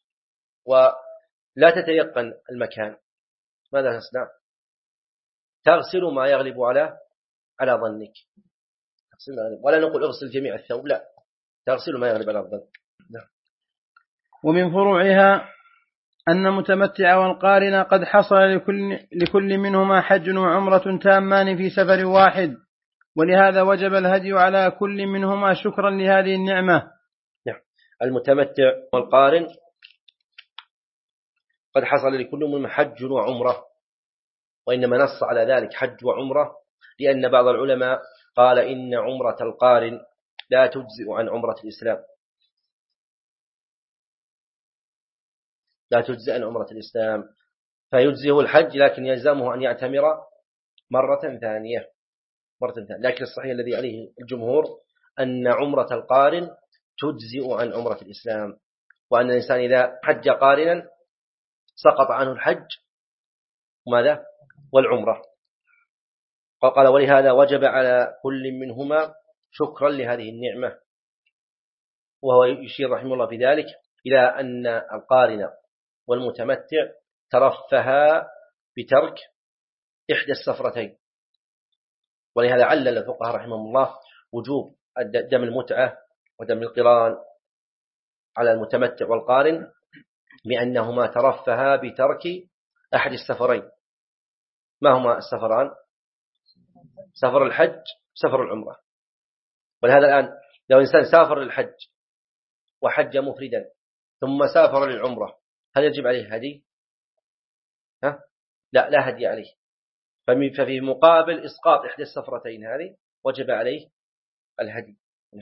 ولا تتيقن المكان، ماذا تصنع؟ تغسل ما يغلب على على ظنك، ولا نقول اغسل جميع الثوب، لا، تغسل ما يغلب على الظن. ومن فروعها أن المتمتع والقارن قد حصل لكل, لكل منهما حج وعمرة تامان في سفر واحد، ولهذا وجب الهدي على كل منهما شكرا لهذه النعمة. المتمتع والقارن قد حصل لكل منهما حج وعمرة، وإنما نص على ذلك حج وعمرة لأن بعض العلماء قال إن عمرة القارن لا تجزئ عن عمرة الإسلام، لا تجزئ عن عمرة الإسلام، فيجزئه الحج لكن يلزمه أن يعتمر مرة ثانية مرة ثانية. لكن الصحيح الذي عليه الجمهور أن عمرة القارن تجزئ عن عمرة الإسلام، وأن الإنسان إذا حج قارنا سقط عنه الحج وماذا والعمرة. قال ولهذا وجب على كل منهما شكرا لهذه النعمة. وهو يشير رحمه الله في ذلك إلى أن القارن والمتمتع ترفها بترك إحدى السفرتين، ولهذا علل الفقهاء رحمهم الله وجوب دم المتعة ودم القران على المتمتع والقارن بأنهما ترفها بترك أحد السفرين. ما هما السفران؟ سفر الحج، سفر العمرة. ولهذا الآن لو إنسان سافر للحج وحج مفردا ثم سافر للعمرة هل يجب عليه هدي؟ ها؟ لا، لا هدي عليه. ففي مقابل إسقاط إحدى السفرتين هذه وجب عليه الهدي.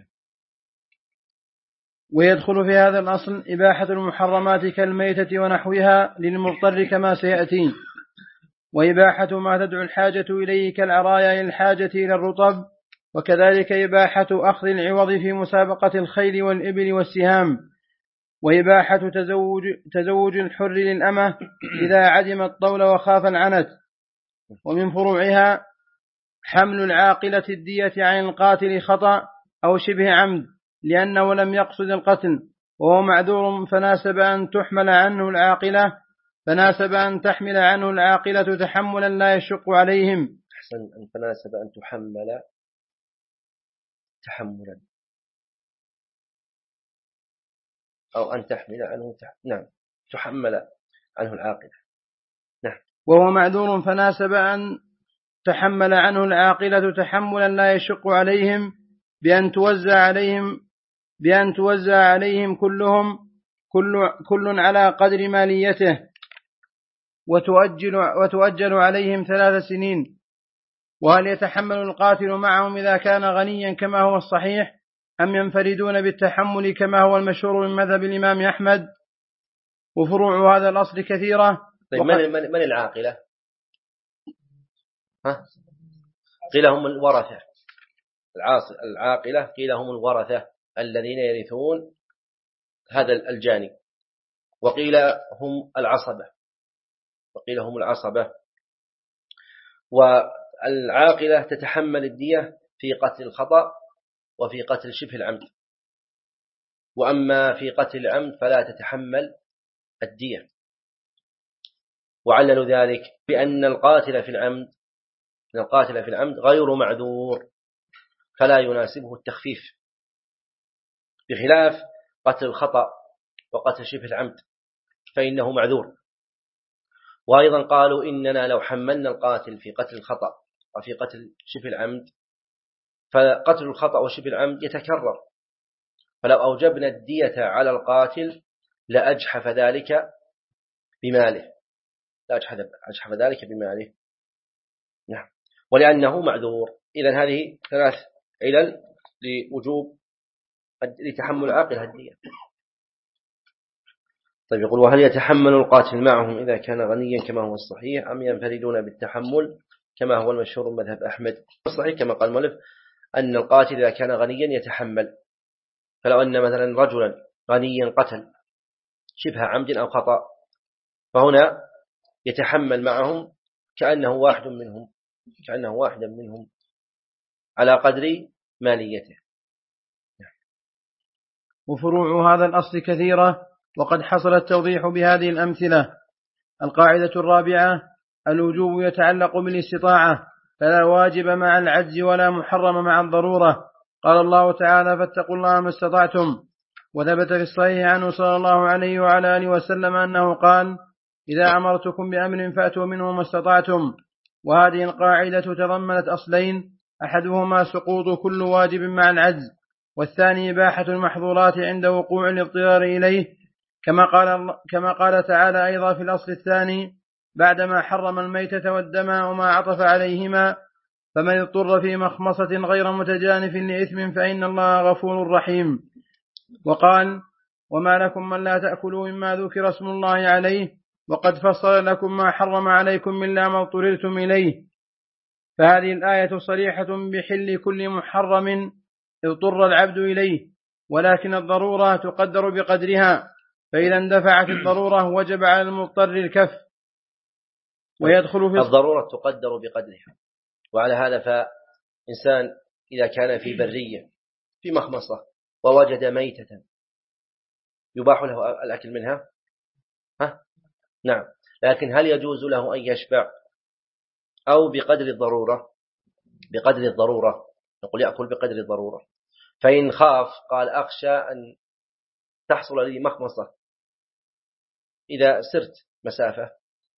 ويدخل في هذا الأصل إباحة المحرمات كالميتة ونحوها للمضطر كما سيأتي، وإباحة ما تدعو الحاجة إليه كالعرايا للحاجة إلى الرطب، وكذلك إباحة أخذ العوض في مسابقة الخيل والإبل والسهام، وإباحة تزوج, تزوج الحر للأمة إذا عدم الطول وخاف العنت. ومن فروعها حمل العاقلة الدية عن القاتل خطأ أو شبه عمد لأنه لم يقصد القتل وهو معذور، فناسب أن تحمل عنه العاقلة فناسب أن تحمل عنه العاقلة تحملا لا يشق عليهم. أحسن، أن فناسب أن تحمل تحملا أو أن تحمل عنه تح... نعم تحمل عنه العاقلة. نعم. وهو معذور فناسب أن تحمل عنه العاقلة تحملا لا يشق عليهم بأن توزع عليهم بأن توزع عليهم كلهم كل كل على قدر ماليته، وتؤجل وتؤجل عليهم ثلاث سنين. وهل يتحمل القاتل معهم إذا كان غنيا كما هو الصحيح، أم ينفردون بالتحمل كما هو المشهور من مذهب الإمام أحمد؟ وفروع هذا الأصل كثيرة. طيب من, من, من العاقلة؟ ها؟ قيل هم الورثة. العاقلة قيل هم الورثة الذين يرثون هذا الجاني، وقيل هم العصبة وقيل هم العصبة. والعاقلة تتحمل الدية في قتل الخطأ وفي قتل شبه العمد. وأما في قتل العمد فلا تتحمل الدية، وعللوا ذلك بأن القاتل في العمد أن القاتل في العمد غير معذور فلا يناسبه التخفيف، بخلاف قتل الخطأ وقتل شبه العمد فإنه معذور. وأيضا قالوا إننا لو حملنا القاتل في قتل الخطأ وفي قتل شبه العمد فقتل الخطأ وشبه العمد يتكرر، فلو أوجبنا الدية على القاتل لأجحف ذلك بماله لأجحف ذلك بماله نعم، ولأنه معذور. إذن هذه ثلاث علل لوجوب لتحمل عاقل الدية. طيب يقول: وهل يتحمل القاتل معهم إذا كان غنيا كما هو الصحيح، أم ينفردون بالتحمل كما هو المشهور مذهب أحمد؟ الصحيح كما قال المؤلف أن القاتل إذا كان غنيا يتحمل، فلو أن مثلا رجلا غنيا قتل شبه عمد أو خطأ فهنا يتحمل معهم كأنه واحد منهم كأنه واحدا منهم على قدر ماليته. وفروع هذا الأصل كثيرة، وقد حصل التوضيح بهذه الأمثلة. القاعدة الرابعة: الوجوب يتعلق بالاستطاعة، فلا واجب مع العجز ولا محرم مع الضرورة. قال الله تعالى: فاتقوا الله ما استطعتم. وثبت في الصحيح عنه صلى الله عليه وعلى آله وسلم أنه قال: إذا أمرتكم بأمر فأتوا منه ما استطعتم. وهذه القاعدة تضمنت أصلين: أحدهما سقوط كل واجب مع العجز، والثاني إباحة المحظورات عند وقوع الاضطرار إليه، كما قال, كما قال تعالى أيضا في الأصل الثاني بعدما حرم الميتة والدم وما عطف عليهما: فمن اضطر في مخمصة غير متجانف لإثم فإن الله غفور رحيم. وقال: وما لكم من لا تأكلوا مما ذكر اسم الله عليه وقد فصل لكم ما حرم عليكم إلا ما اضطررتم إليه. فهذه الآية صريحة بحل كل محرم اضطر العبد إليه، ولكن الضرورة تقدر بقدرها، فإذا اندفعت الضرورة وجب على المضطر الكف. ويدخل في الضرورة تقدر بقدرها، وعلى هذا فإنسان إذا كان في برية في مخمصة ووجد ميتة يباح له الأكل منها؟ ها؟ نعم، لكن هل يجوز له أن يشبع أو بقدر الضرورة؟ بقدر الضرورة، نقول يأكل بقدر الضرورة. فإن خاف قال: أخشى أن تحصل لي مخمصة إذا سرت مسافة،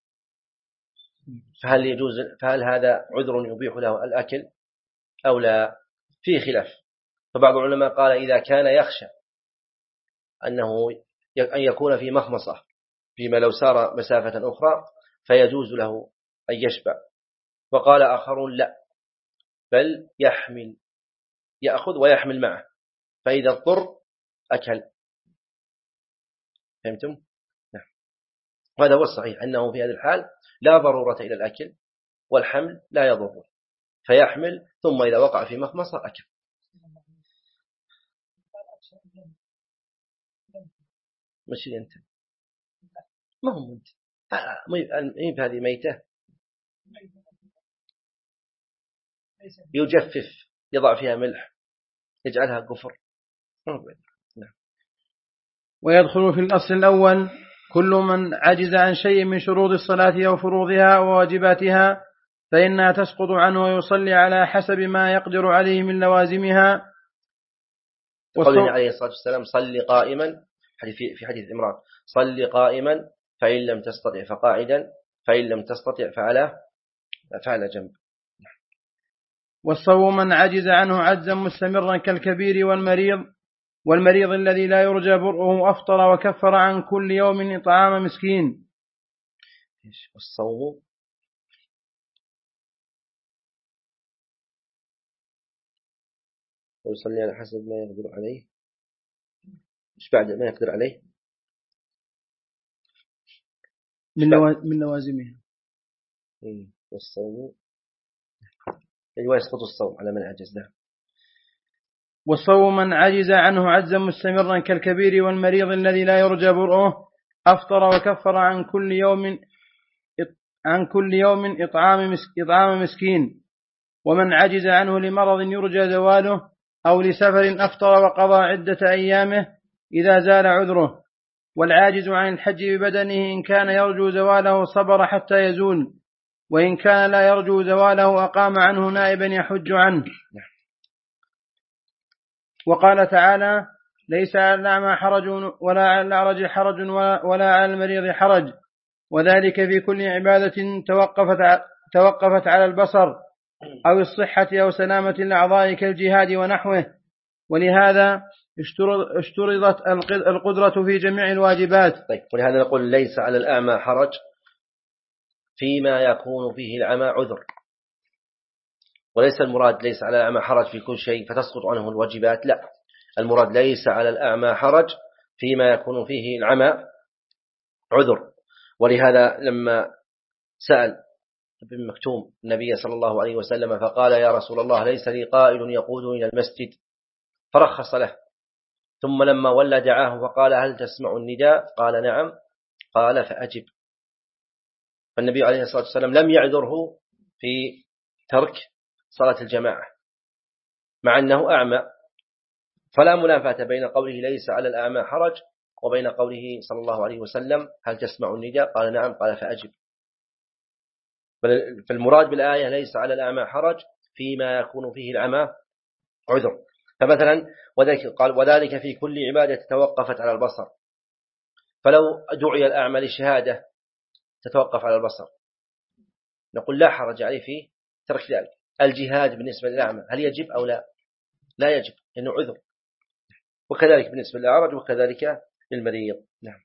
فهل يجوز فهل هذا عذر يبيح له الأكل أو لا؟ فيه خلاف. فبعض العلماء قال: إذا كان يخشى أنه أن يكون في مخمصة فيما لو سار مسافة أخرى فيجوز له أن يشبع. وقال آخرون: لا، بل يحمل يأخذ ويحمل معه، فإذا اضطر أكل. فهمتم؟ نعم. وهذا هو الصحيح، أنه في هذه الحال لا ضرورة إلى الأكل، والحمل لا يضر، فيحمل ثم إذا وقع في مخمصة أكل. مشي أنت ما هم أنت مين في هذه ميتة يجفف يضع فيها ملح يجعلها قفر. ويدخل في الأصل الأول كل من عجز عن شيء من شروط الصلاة أو فروضها وواجباتها فإنها تسقط عنه ويصلي على حسب ما يقدر عليه من لوازمها. قوله عليه الصلاة والسلام: صل قائما، في حديث عمران: صل قائما فإن لم تستطع فقاعدا فإن لم تستطع فعلى فعلى جنب. والصوم من عجز عنه عجزا مستمرا كالكبير والمريض والمريض الذي لا يرجى برؤه أفطر وكفر عن كل يوم إطعام مسكين. والصوم ويصلي على حسب ما يقدر عليه. إيش بعد ما يقدر عليه؟ من لو... من لوازمها. والصوم يعني يسقط الصوم على من عجز له. والصوم من عجز عنه عجزا مستمرا كالكبير والمريض الذي لا يرجى برؤه أفطر وكفر عن كل يوم عن كل يوم إطعام مسكين. ومن عجز عنه لمرض يرجى زواله أو لسفر أفطر وقضى عدة أيامه إذا زال عذره. والعاجز عن الحج ببدنه إن كان يرجو زواله صبر حتى يزول، وإن كان لا يرجو زواله أقام عنه نائبا يحج عنه. وقال تعالى: ليس على الأعمى حرج ولا على الأعرج حرج ولا على المريض حرج، وذلك في كل عبادة توقفت توقفت على البصر أو الصحة أو سلامة الأعضاء كالجهاد ونحوه. ولهذا اشترطت القدرة في جميع الواجبات. طيب، ولهذا نقول ليس على الأعمى حرج فيما يكون فيه العمى عذر، وليس المراد ليس على الأعمى حرج في كل شيء فتسقط عنه الواجبات، لا، المراد ليس على الأعمى حرج فيما يكون فيه العمى عذر. ولهذا لما سأل ابن مكتوم النبي صلى الله عليه وسلم فقال: يا رسول الله، ليس لي قائد يقودني إلى المسجد، فرخص له. ثم لما ولى دعاه فقال: هل تسمع النداء؟ قال: نعم. قال: فأجب. فالنبي عليه الصلاة والسلام لم يعذره في ترك صلاة الجماعة مع أنه أعمى، فلا منافاة بين قوله ليس على الأعمى حرج وبين قوله صلى الله عليه وسلم: هل تسمع النداء؟ قال: نعم. قال: فأجب. فالمراد بالآية ليس على الأعمى حرج فيما يكون فيه العمى عذر. فمثلا وذلك قال: وذلك في كل عبادة توقفت على البصر. فلو دعي الأعمى للشهادة تتوقف على البصر، نقول لا حرج عليه في ترك ذلك. الجهاد بالنسبة للأعمى هل يجب أو لا؟ لا يجب لأنه عذر. وكذلك بالنسبة للأعرج وكذلك للمريض. نعم.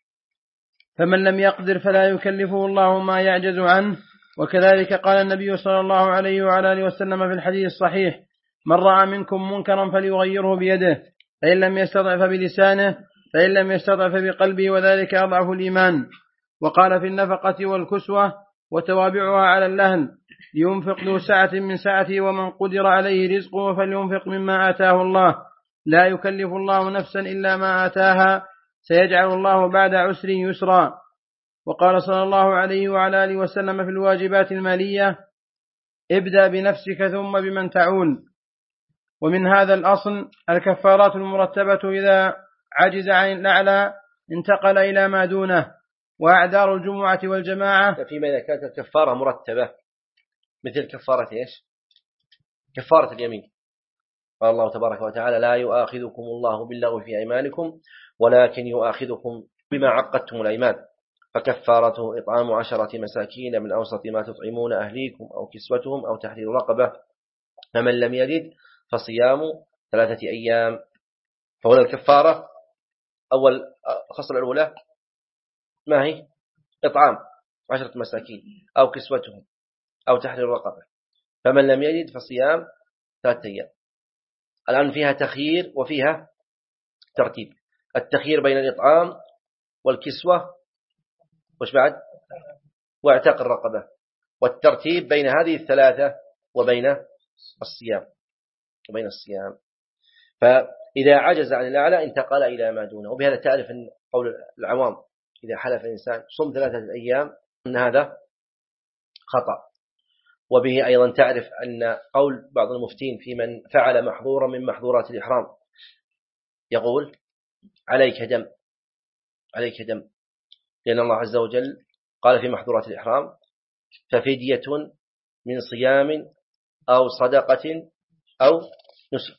فمن لم يقدر فلا يكلفه الله ما يعجز عنه. وكذلك قال النبي صلى الله عليه وعلى آله وسلم في الحديث الصحيح: من رأى منكم منكرا فليغيره بيده، فإن لم يستطع فبلسانه، فإن لم يستطع فبقلبه، وذلك أضعف الإيمان. وقال في النفقة والكسوة وتوابعها على اللهن: لينفق ذو سعة من سعته، ومن قدر عليه رزقه فلينفق مما آتاه الله، لا يكلف الله نفسا إلا ما آتاها، سيجعل الله بعد عسر يسرا. وقال صلى الله عليه وعلى آله وسلم في الواجبات المالية: ابدأ بنفسك ثم بمن تعول. ومن هذا الأصل الكفارات المرتبة إذا عجز عن الأعلى انتقل إلى ما دونه. وأعذار الجمعة والجماعة فيما إذا كانت الكفارة مرتبة مثل كفارة إيش؟ كفارة اليمين. قال الله تبارك وتعالى: لا يؤاخذكم الله باللغو في أيمانكم ولكن يؤاخذكم بما عقدتم الأيمان، فكفارته إطعام عشرة مساكين من أوسط ما تطعمون أهليكم أو كسوتهم أو تحرير رقبة، فمن لم يجد فصيام ثلاثة أيام. فهنا الكفارة أول خصلة الأولى ما هي؟ إطعام عشرة مساكين أو كسوتهم أو تحرير رقبة، فمن لم يجد فصيام ثلاثة أيام. الآن فيها تخيير وفيها ترتيب. التخيير بين الإطعام والكسوة وش بعد؟ واعتاق الرقبة. والترتيب بين هذه الثلاثة وبين الصيام وبين الصيام. فإذا عجز عن الأعلى انتقل إلى ما دونه. وبهذا تعرف أن قول العوام إذا حلف الإنسان صم ثلاثة أيام أن هذا خطأ. وبه أيضا تعرف أن قول بعض المفتين في من فعل محظورا من محظورات الإحرام يقول: عليك دم، عليك دم، لأن الله عز وجل قال في محظورات الإحرام: ففدية من صيام أو صدقة أو نسك.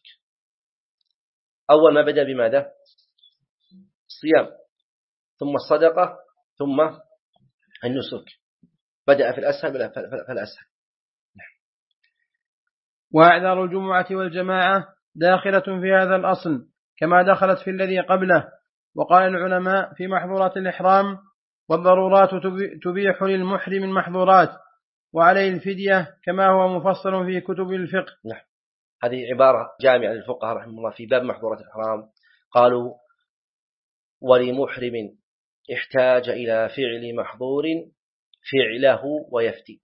أول ما بدأ بماذا؟ الصيام، ثم الصدقة، ثم النسك. بدأ في الأسهل فالأسهل. وأعذار الجمعة والجماعة داخلة في هذا الأصل كما دخلت في الذي قبله. وقال العلماء في محظورات الإحرام: والضرورات تبيح للمحرم المحظورات، وعليه الفدية كما هو مفصل في كتب الفقه. نعم. هذه عبارة جامعة للفقهاء رحمه الله في باب محظورات الإحرام. قالوا: ولمحرم احتاج إلى فعل محظور فعله ويفتي.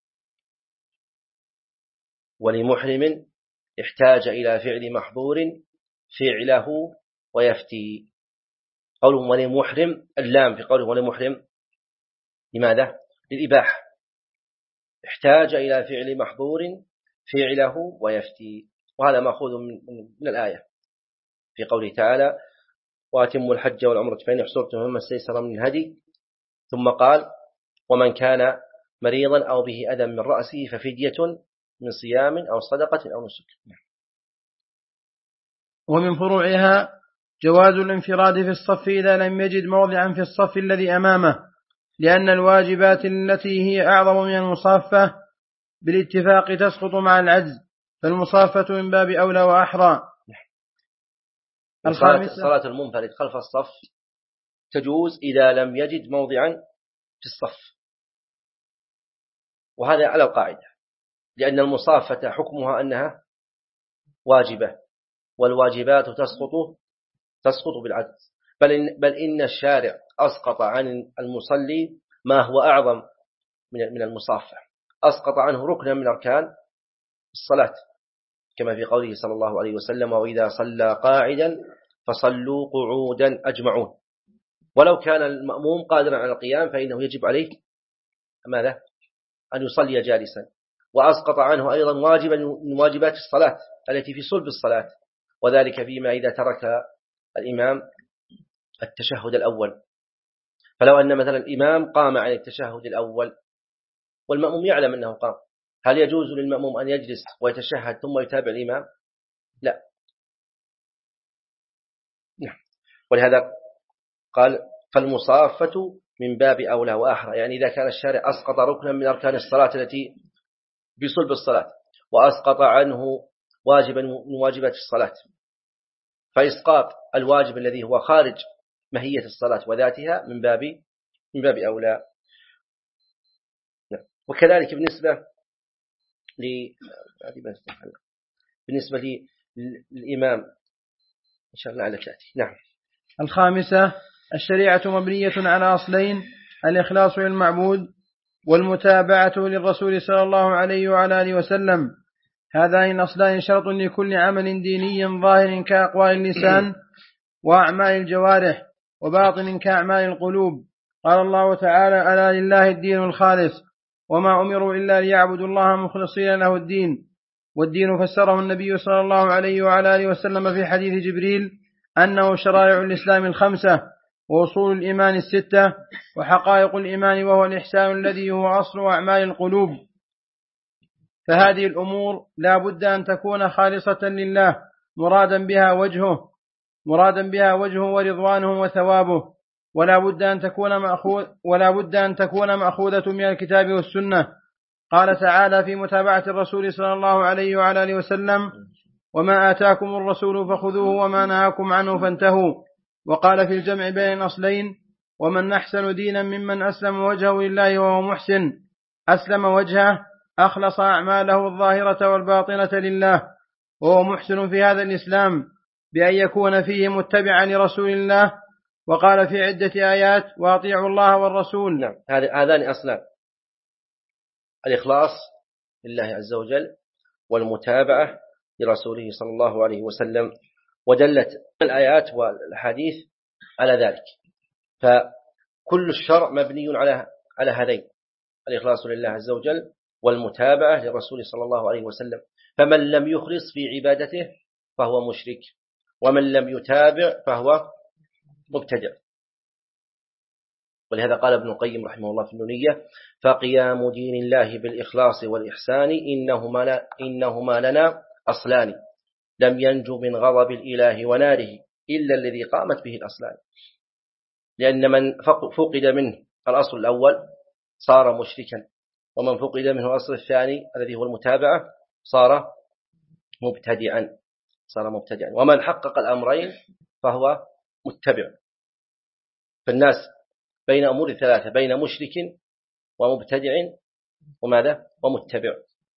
ولمحرم احتاج إلى فعل محظور فعله ويفتي. قولهم ولمحرم، اللام في قوله ولمحرم لماذا؟ للإباحة. احتاج إلى فعل محظور فعله ويفتي. وهذا مأخوذ من, من الآية في قوله تعالى وأتموا الحج والعمرة فإن احصرتم مما استيسر من الهدي، ثم قال ومن كان مريضا أو به أذى من رأسه ففدية من صيام أو صدقة أو نسك. ومن فروعها جواز الانفراد في الصف إذا لم يجد موضعا في الصف الذي أمامه، لأن الواجبات التي هي أعظم من المصافة بالاتفاق تسقط مع العجز، فالمصافة من باب أولى وأحرى. صلاة المنفرد خلف الصف تجوز إذا لم يجد موضعا في الصف، وهذا على القاعدة، لأن المصافة حكمها أنها واجبة، والواجبات تسقط تسقط بالعجز، بل إن, بل إن الشارع أسقط عن المصلي ما هو أعظم من المصافة، أسقط عنه ركنا من أركان الصلاة، كما في قوله صلى الله عليه وسلم وإذا صلى قاعدا فصلوا قعودا أجمعون. ولو كان المأموم قادرا على القيام فإنه يجب عليه ماذا؟ أن يصلي جالسا. وأسقط عنه أيضا واجبا من واجبات الصلاة التي في صلب الصلاة، وذلك فيما إذا ترك الإمام التشهد الأول. فلو أن مثلا الإمام قام عن التشهد الأول والمأموم يعلم أنه قام، هل يجوز للمأموم أن يجلس ويتشهد ثم يتابع الإمام؟ لا. ولهذا قال فالمصافة من باب أولى وأحرى، يعني إذا كان الشارع أسقط ركنا من أركان الصلاة التي بصلب الصلاة وأسقط عنه واجبا من واجبات الصلاة، فإسقاط الواجب الذي هو خارج ماهية الصلاة وذاتها من باب من باب أولى. وكذلك بالنسبة ل بالنسبة للإمام إن شاء الله على تأتي. نعم. الخامسة الشريعة مبنية على أصلين: الإخلاص للمعبود والمتابعة للرسول صلى الله عليه وعلى آله وسلم. هذان الأصلان شرط لكل عمل ديني ظاهر كأقوال اللسان وأعمال الجوارح، وباطن كأعمال القلوب. قال الله تعالى ألا لله الدين الخالص وما أمروا إلا ليعبدوا الله مخلصين له الدين. والدين فسره النبي صلى الله عليه وعلى آله وسلم في حديث جبريل أنه شرائع الإسلام الخمسة وأصول الإيمان الستة وحقائق الإيمان، وهو الإحسان الذي هو أصل أعمال القلوب. فهذه الأمور لا بد أن تكون خالصة لله مرادا بها وجهه مرادا بها وجهه ورضوانه وثوابه، ولا بد أن تكون مأخوذ ولا بد أن تكون مأخوذة من الكتاب والسنة. قال تعالى في متابعة الرسول صلى الله عليه وعلى آله وسلم وما آتاكم الرسول فخذوه وما نهاكم عنه فانتهوا. وقال في الجمع بين الأصلين ومن أحسن دينا ممن أسلم وجهه لله وهو محسن. أسلم وجهه أخلص أعماله الظاهرة والباطنة لله، وهو محسن في هذا الإسلام بأن يكون فيه متبعا لرسول الله. وقال في عدة آيات وأطيعوا الله والرسول. نعم. هذان أصلان: الإخلاص لله عز وجل والمتابعة لرسوله صلى الله عليه وسلم، ودلت الآيات والحديث على ذلك. فكل الشرع مبني على على هذين: الإخلاص لله عز وجل والمتابعة لرسوله صلى الله عليه وسلم. فمن لم يخلص في عبادته فهو مشرك، ومن لم يتابع فهو مبتدع. ولهذا قال ابن القيم رحمه الله في النونية: فقيام دين الله بالإخلاص والإحسان إنهما, إنهما لنا أصلان لم ينجو من غضب الإله وناره إلا الذي قامت به الأصلان. لأن من فقد منه الأصل الأول صار مشركا، ومن فقد منه الأصل الثاني الذي هو المتابعة صار مبتدعا صار مبتدعا ومن حقق الأمرين فهو متبع. فالناس بين أمور ثلاثة: بين مشرك ومبتدع وماذا ومتبع.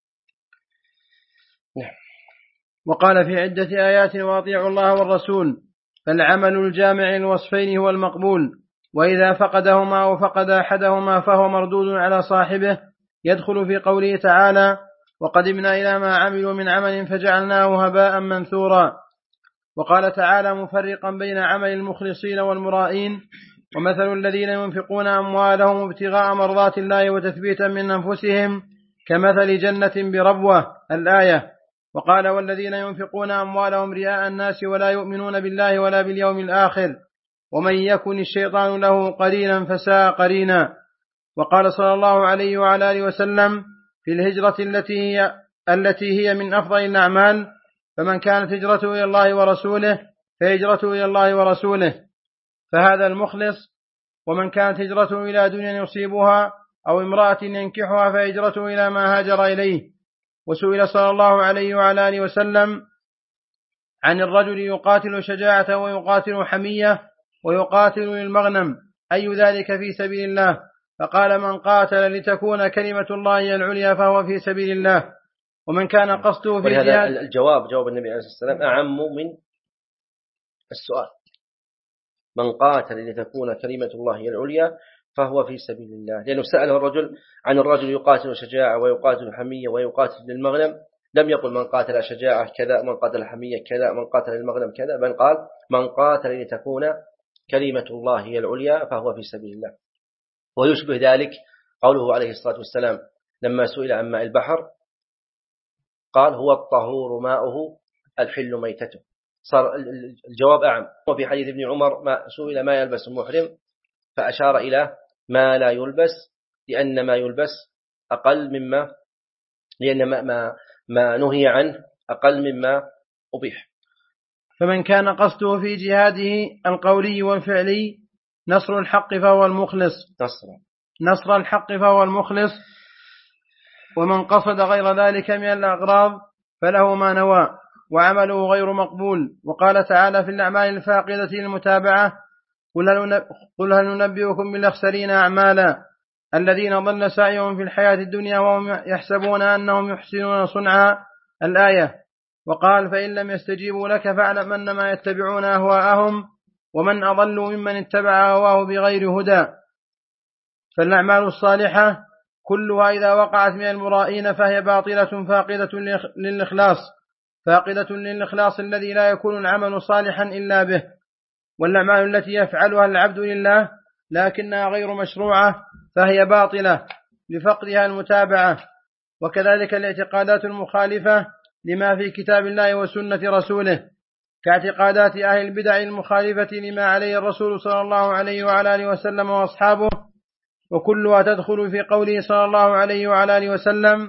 نعم. وقال في عدة آيات وأطيعوا الله والرسول. فالعمل الجامع الوصفين هو المقبول، وإذا فقدهما أو فقد أحدهما فهو مردود على صاحبه. يدخل في قوله تعالى وقدمنا إلى ما عملوا من عمل فجعلناه هباء منثورا. وقال تعالى مفرقا بين عمل المخلصين والمرائين: ومثل الذين ينفقون أموالهم ابتغاء مرضات الله وتثبيتا من أنفسهم كمثل جنة بربوة الآية. وقال والذين ينفقون أموالهم رئاء الناس ولا يؤمنون بالله ولا باليوم الآخر ومن يكن الشيطان له قرينا فساء قرينا. وقال صلى الله عليه وعلى آله وسلم في الهجرة التي هي, التي هي من أفضل الأعمال فمن كانت هجرته إلى الله ورسوله فهجرته إلى الله ورسوله، فهذا المخلص. ومن كانت هجرته إلى دنيا يصيبها أو امرأة ينكحها فهجرته إلى ما هاجر إليه. وسئل صلى الله عليه وعلى آله وسلم عن الرجل يقاتل شجاعة ويقاتل حمية ويقاتل للمغنم أي ذلك في سبيل الله؟ فقال من قاتل لتكون كلمة الله العليا فهو في سبيل الله. ومن كان قصده في جهاد. الجواب جواب النبي عليه الصلاة والسلام أعم من السؤال. من قاتل لتكون كلمة الله العليا فهو في سبيل الله، لأنه سأله الرجل عن الرجل يقاتل شجاعة ويقاتل حمية ويقاتل للمغنم، لم يقل من قاتل شجاعة كذا، من قاتل حمية كذا، من قاتل للمغنم كذا، بل قال من قاتل لتكون كلمة الله هي العليا فهو في سبيل الله. ويشبه ذلك قوله عليه الصلاة والسلام لما سئل عن ماء البحر قال هو الطهور ماؤه الحل ميتته. صار الجواب أعم. وفي حديث ابن عمر ما سئل ما يلبس المحرم فأشار إلى ما لا يلبس، لأن ما يلبس أقل مما لأن ما, ما, ما نهي عنه أقل مما أبيح. فمن كان قصده في جهاده القولي والفعلي نصر الحق فهو المخلص نصر, نصر الحق فهو المخلص. ومن قصد غير ذلك من الأغراض فله ما نوى وعمله غير مقبول. وقال تعالى في الأعمال الفاقدة للمتابعة قل هل ننبئكم بالأخسرين أعمالا الذين ضل سعيهم في الحياة الدنيا وهم يحسبون أنهم يحسنون صنعا الآية. وقال فإن لم يستجيبوا لك فاعلم أنما يتبعون أهواءهم ومن أضل ممن اتبع هواه بغير هدى. فالأعمال الصالحة كلها إذا وقعت من المرائين فهي باطلة فاقدة للإخلاص فاقدة للإخلاص الذي لا يكون العمل صالحا إلا به. والأعمال التي يفعلها العبد لله لكنها غير مشروعة فهي باطلة لفقدها المتابعة. وكذلك الاعتقادات المخالفة لما في كتاب الله وسنة رسوله كاعتقادات أهل البدع المخالفة لما عليه الرسول صلى الله عليه وعلى آله وسلم وأصحابه، وكلها تدخل في قوله صلى الله عليه وعلى آله وسلم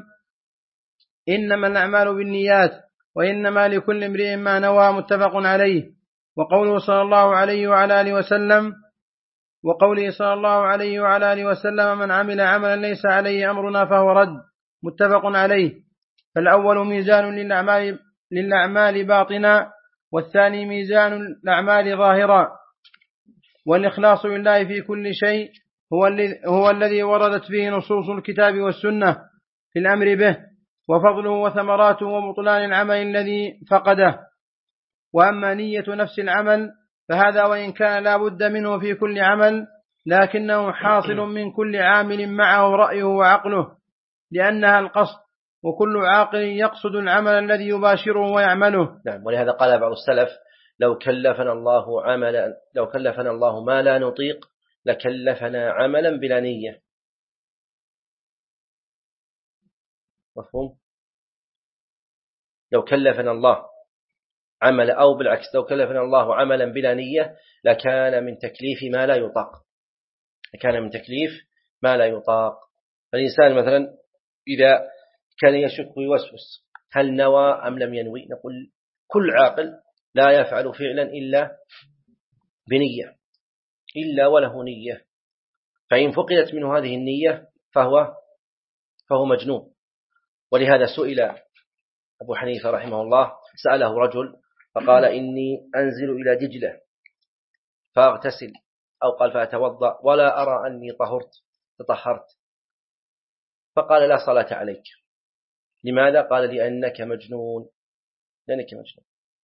إنما الأعمال بالنيات وإنما لكل امرئ ما نوى متفق عليه. وقوله صلى الله عليه وعلى آله وسلم وقوله صلى الله عليه وعلى آله وسلم من عمل عملا ليس عليه أمرنا فهو رد متفق عليه. فالأول ميزان للأعمال, للأعمال باطنا والثاني ميزان الأعمال ظاهرا. والإخلاص لله في كل شيء هو الذي, هو الذي وردت فيه نصوص الكتاب والسنة في الأمر به وفضله وثمراته وبطلان العمل الذي فقده. وأما نية نفس العمل فهذا وإن كان لا بد منه في كل عمل لكنه حاصل من كل عامل معه رأيه وعقله لأنها القصد، وكل عاقل يقصد العمل الذي يباشره ويعمله. نعم. ولهذا قال بعض السلف لو كلفنا الله عملا لو كلفنا الله ما لا نطيق لكلفنا عملا بلا نية. مفهوم؟ لو كلفنا الله عمل أو بالعكس لو كلفنا الله عملا بلا نية لكان من تكليف ما لا يطاق لكان من تكليف ما لا يطاق. فالإنسان مثلا إذا كان يشك ويوسوس هل نوى أم لم ينوي، نقول كل عاقل لا يفعل فعلا إلا بنية إلا وله نية، فإن فقدت منه هذه النية فهو فهو مجنون. ولهذا سئل أبو حنيفة رحمه الله سأله رجل فقال إني أنزل إلى دجلة فأغتسل أو قال فأتوضأ ولا أرى أني طهرت تطهرت، فقال لا صلاة عليك. لماذا؟ قال لأنك مجنون لأنك مجنون.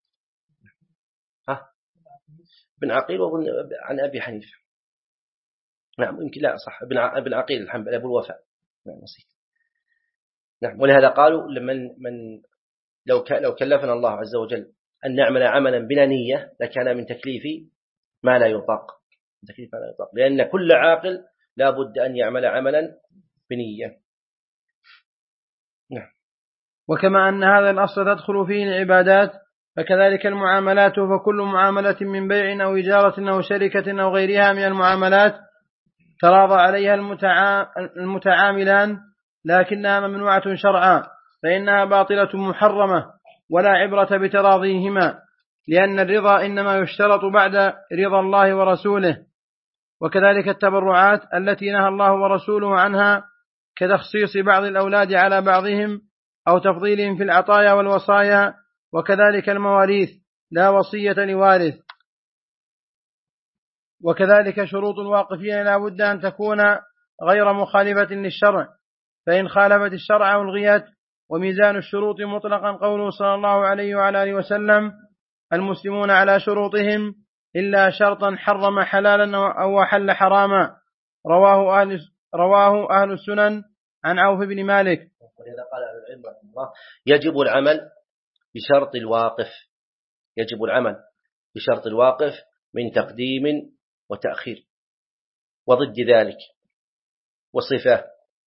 ها بن عقيل وابن عن أبي حنيفة. نعم يمكن لا صح ابن عقيل الحنبلي أبو الوفاء. نعم نسيت. نعم. ولهذا قالوا لمن من لو لو كلفنا الله عز وجل أن نعمل عملا بلا نية لكان من تكليف ما لا يطاق تكليف ما لا يطاق لأن كل عاقل لا بد أن يعمل عملا بنية. نعم. وكما أن هذا الأصل تدخل فيه العبادات فكذلك المعاملات، فكل معاملة من بيع أو إجارة أو شركة أو غيرها من المعاملات تراضى عليها المتعاملان لكنها ممنوعة شرعا فإنها باطلة محرمة ولا عبرة بتراضيهما، لأن الرضا إنما يشترط بعد رضا الله ورسوله. وكذلك التبرعات التي نهى الله ورسوله عنها كتخصيص بعض الأولاد على بعضهم أو تفضيلهم في العطايا والوصايا، وكذلك المواريث لا وصية لوارث. وكذلك شروط الواقفين لا بد أن تكون غير مخالفة للشرع، فإن خالفت الشرع ألغيت. وميزان الشروط مطلقا قوله صلى الله عليه وعلى آله وسلم: المسلمون على شروطهم إلا شرطا حرم حلالا أو حل حراما، رواه أهل, رواه أهل السنن عن عوف بن مالك. ولذا قال أهل العلم رحمه الله: يجب العمل بشرط الواقف، يجب العمل بشرط الواقف من تقديم وتأخير وضد ذلك وصفة،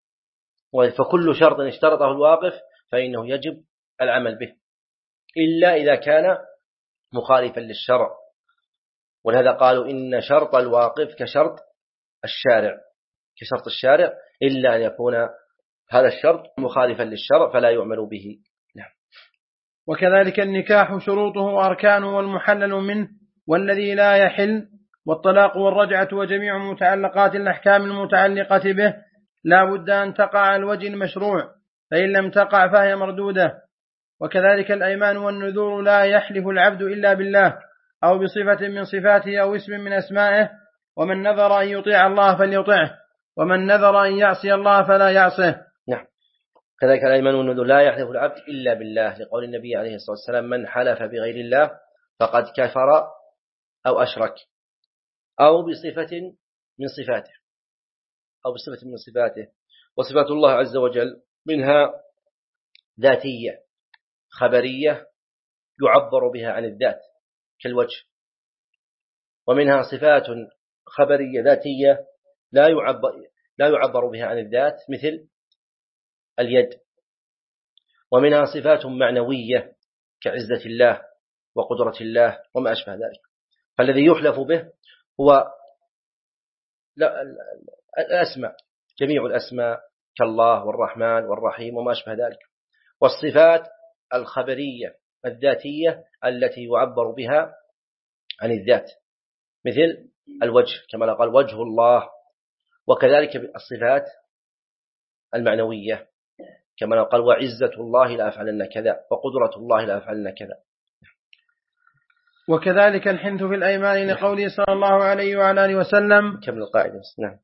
فكل شرط اشترطه الواقف فإنه يجب العمل به إلا إذا كان مخالفا للشرع. ولهذا قالوا إن شرط الواقف كشرط الشارع كشرط الشارع إلا أن يكون هذا الشرط مخالفا للشرع فلا يعمل به. نعم. وكذلك النكاح شروطه وأركانه والمحلل منه والذي لا يحل، والطلاق والرجعة وجميع متعلقات الأحكام المتعلقة به لا بد أن تقع على الوجه المشروع، فإن لم تقع فهي مردودة. وكذلك الأيمان والنذور لا يحلف العبد إلا بالله أو بصفة من صفاته أو اسم من أسمائه، ومن نذر أن يطيع الله فليطعه، ومن نذر أن يعصي الله فلا يعصه. نعم. كذلك الأيمان والنذور لا يحلف العبد إلا بالله، لقول النبي عليه الصلاة والسلام: من حلف بغير الله فقد كفر أو أشرك، أو بصفة من صفاته أو بصفة من صفاته. وصفات الله عز وجل منها ذاتية خبرية يعبر بها عن الذات كالوجه، ومنها صفات خبرية ذاتية لا يعبر, لا يعبر بها عن الذات مثل اليد، ومنها صفات معنوية كعزة الله وقدرة الله وما أشبه ذلك. فالذي يحلف به هو الأسماء، جميع الأسماء كالله والرحمن والرحيم وما أشبه ذلك. والصفات الخبرية الذاتية التي يعبر بها عن الذات مثل الوجه كما قال وجه الله. وكذلك الصفات المعنوية كما قال وعزة الله لا أفعلن كذا، وقدرة الله لا أفعلن كذا. وكذلك الحنث في الأيمان لقوله صلى الله عليه وعلى آله وسلم. كمل القاعدة. نعم.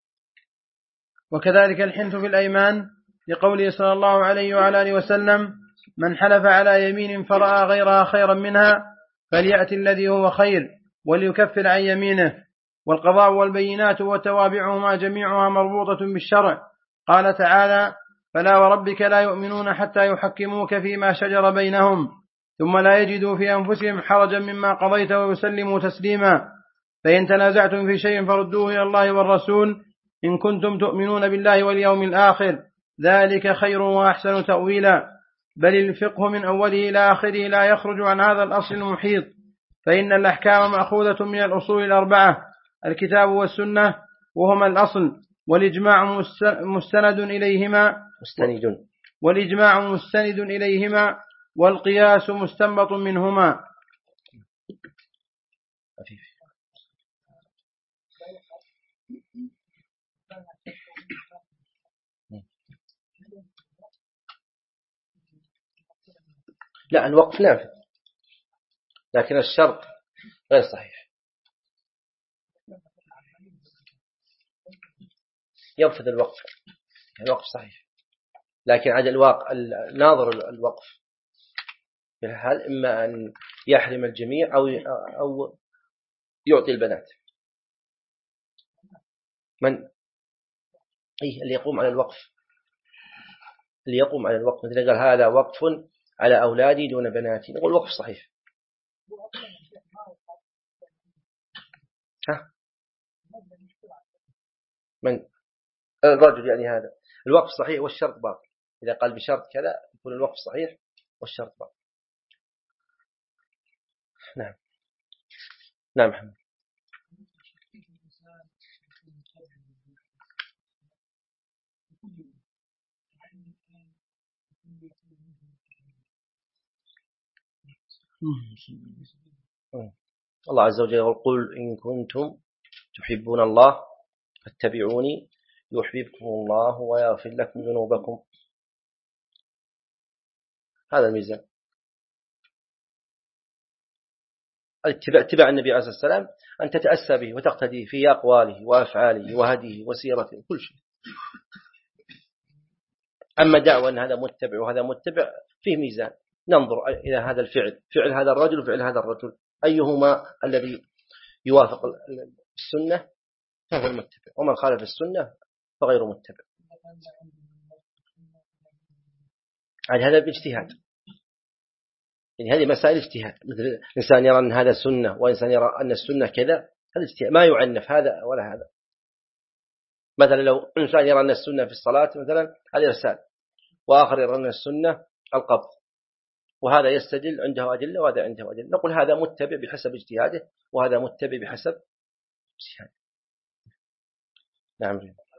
وكذلك الحنث في الأيمان لقوله صلى الله عليه وعلى آله وسلم: من حلف على يمين فرأى غيرها خيرا منها فليأتي الذي هو خير وليكفر عن يمينه. والقضاء والبينات وتوابعهما جميعها مربوطة بالشرع. قال تعالى: فلا وربك لا يؤمنون حتى يحكموك فيما شجر بينهم ثم لا يجدوا في أنفسهم حرجا مما قضيت ويسلموا تسليما. فإن تنازعتم في شيء فردوه إلى الله والرسول إن كنتم تؤمنون بالله واليوم الآخر، ذلك خير وأحسن تأويلا. بل الفقه من أوله إلى آخره لا يخرج عن هذا الأصل المحيط، فإن الأحكام مأخوذة من الأصول الأربعة: الكتاب والسنة وهما الأصل، والإجماع مستند إليهما مستند والإجماع مستند إليهما والقياس مستنبط منهما. لا، الوقف نافذ لكن الشرط غير صحيح. ينفذ الوقف، الوقف صحيح لكن عاد الواقع ناظر الوقف في الحال إما أن يحرم الجميع أو أو يعطي البنات. من إيه اللي يقوم على الوقف؟ اللي يقوم على الوقف مثل قال هذا وقف على أولادي دون بناتي، نقول الوقف صحيح. ها؟ من الرجل يعني هذا الوقف صحيح والشرط باطل. إذا قال بشرط كذا يكون الوقف صحيح والشرط باطل. نعم نعم محمد. الله عز وجل يقول إن كنتم تحبون الله فاتبعوني يحببكم الله ويغفر لكم ذنوبكم. هذا الميزان، اتباع النبي عليه الصلاة والسلام أن تتأسى به وتقتدي في أقواله وأفعاله وهديه وسيرته كل شيء. أما دعوة أن هذا متبع وهذا متبع فيه ميزان، ننظر إلى هذا الفعل، فعل هذا الرجل وفعل هذا الرجل، أيهما الذي يوافق السنة فهو المتبع، ومن خالف السنة فغير متبع. يعني هذا باجتهاد، يعني هذه مسائل اجتهاد، مثل إنسان يرى أن هذا سنة وإنسان يرى أن السنة كذا، هذا اجتهاد ما يعنف هذا ولا هذا. مثلا لو إنسان يرى أن السنة في الصلاة مثلا الإرسال، وآخر يرى أن السنة القبض، وهذا يستدل عنده أدلة وهذا عنده أدلة، نقول هذا متبع بحسب اجتهاده وهذا متبع بحسب اجتهاده. نعم.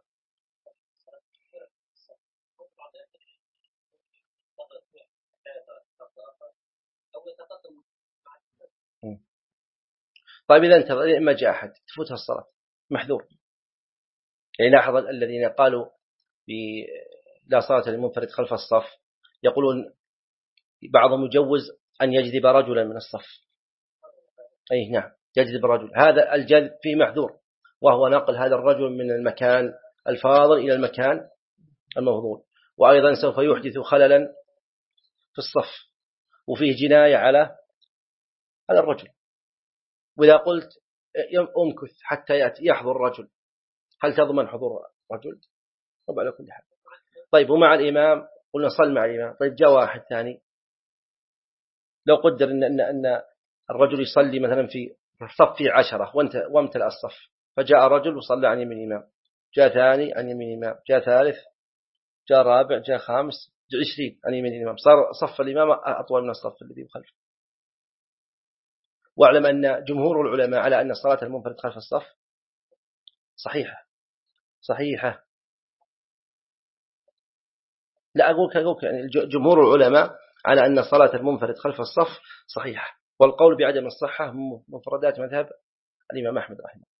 طيب إذا انتظر ما جاء أحد تفوتها الصلاة محذور. يعني لاحظ الذين قالوا لا صلاة للمنفرد خلف الصف، يقولون بعضهم يجوز أن يجذب رجلا من الصف. أي نعم يجذب رجل، هذا الجذب فيه محذور، وهو نقل هذا الرجل من المكان الفاضل إلى المكان المفضول، وأيضا سوف يحدث خللا في الصف وفيه جناية على هذا الرجل. وإذا قلت أمكث حتى يأتي يحضر رجل، هل تضمن حضور رجل؟ طب على كل حال. طيب ومع الإمام قلنا صل مع الإمام، طيب جاء واحد ثاني، لو قدر إن, إن, إن الرجل يصلي مثلا في صف في عشرة وامتلأ الصف، فجاء رجل وصلى عن يمين الإمام، جاء ثاني عن يمين الإمام، جاء ثالث، جاء رابع، جاء خامس، جاء عشرين عن يمين الإمام، صار صف الإمام أطول من الصف الذي خلفه. واعلم أن جمهور العلماء على أن صلاة المنفرد خلف الصف صحيحة صحيحة. لا أقولك أقولك يعني جمهور العلماء على أن صلاة المنفرد خلف الصف صحيحة، والقول بعدم الصحة مفردات مذهب الإمام أحمد رحمه الله.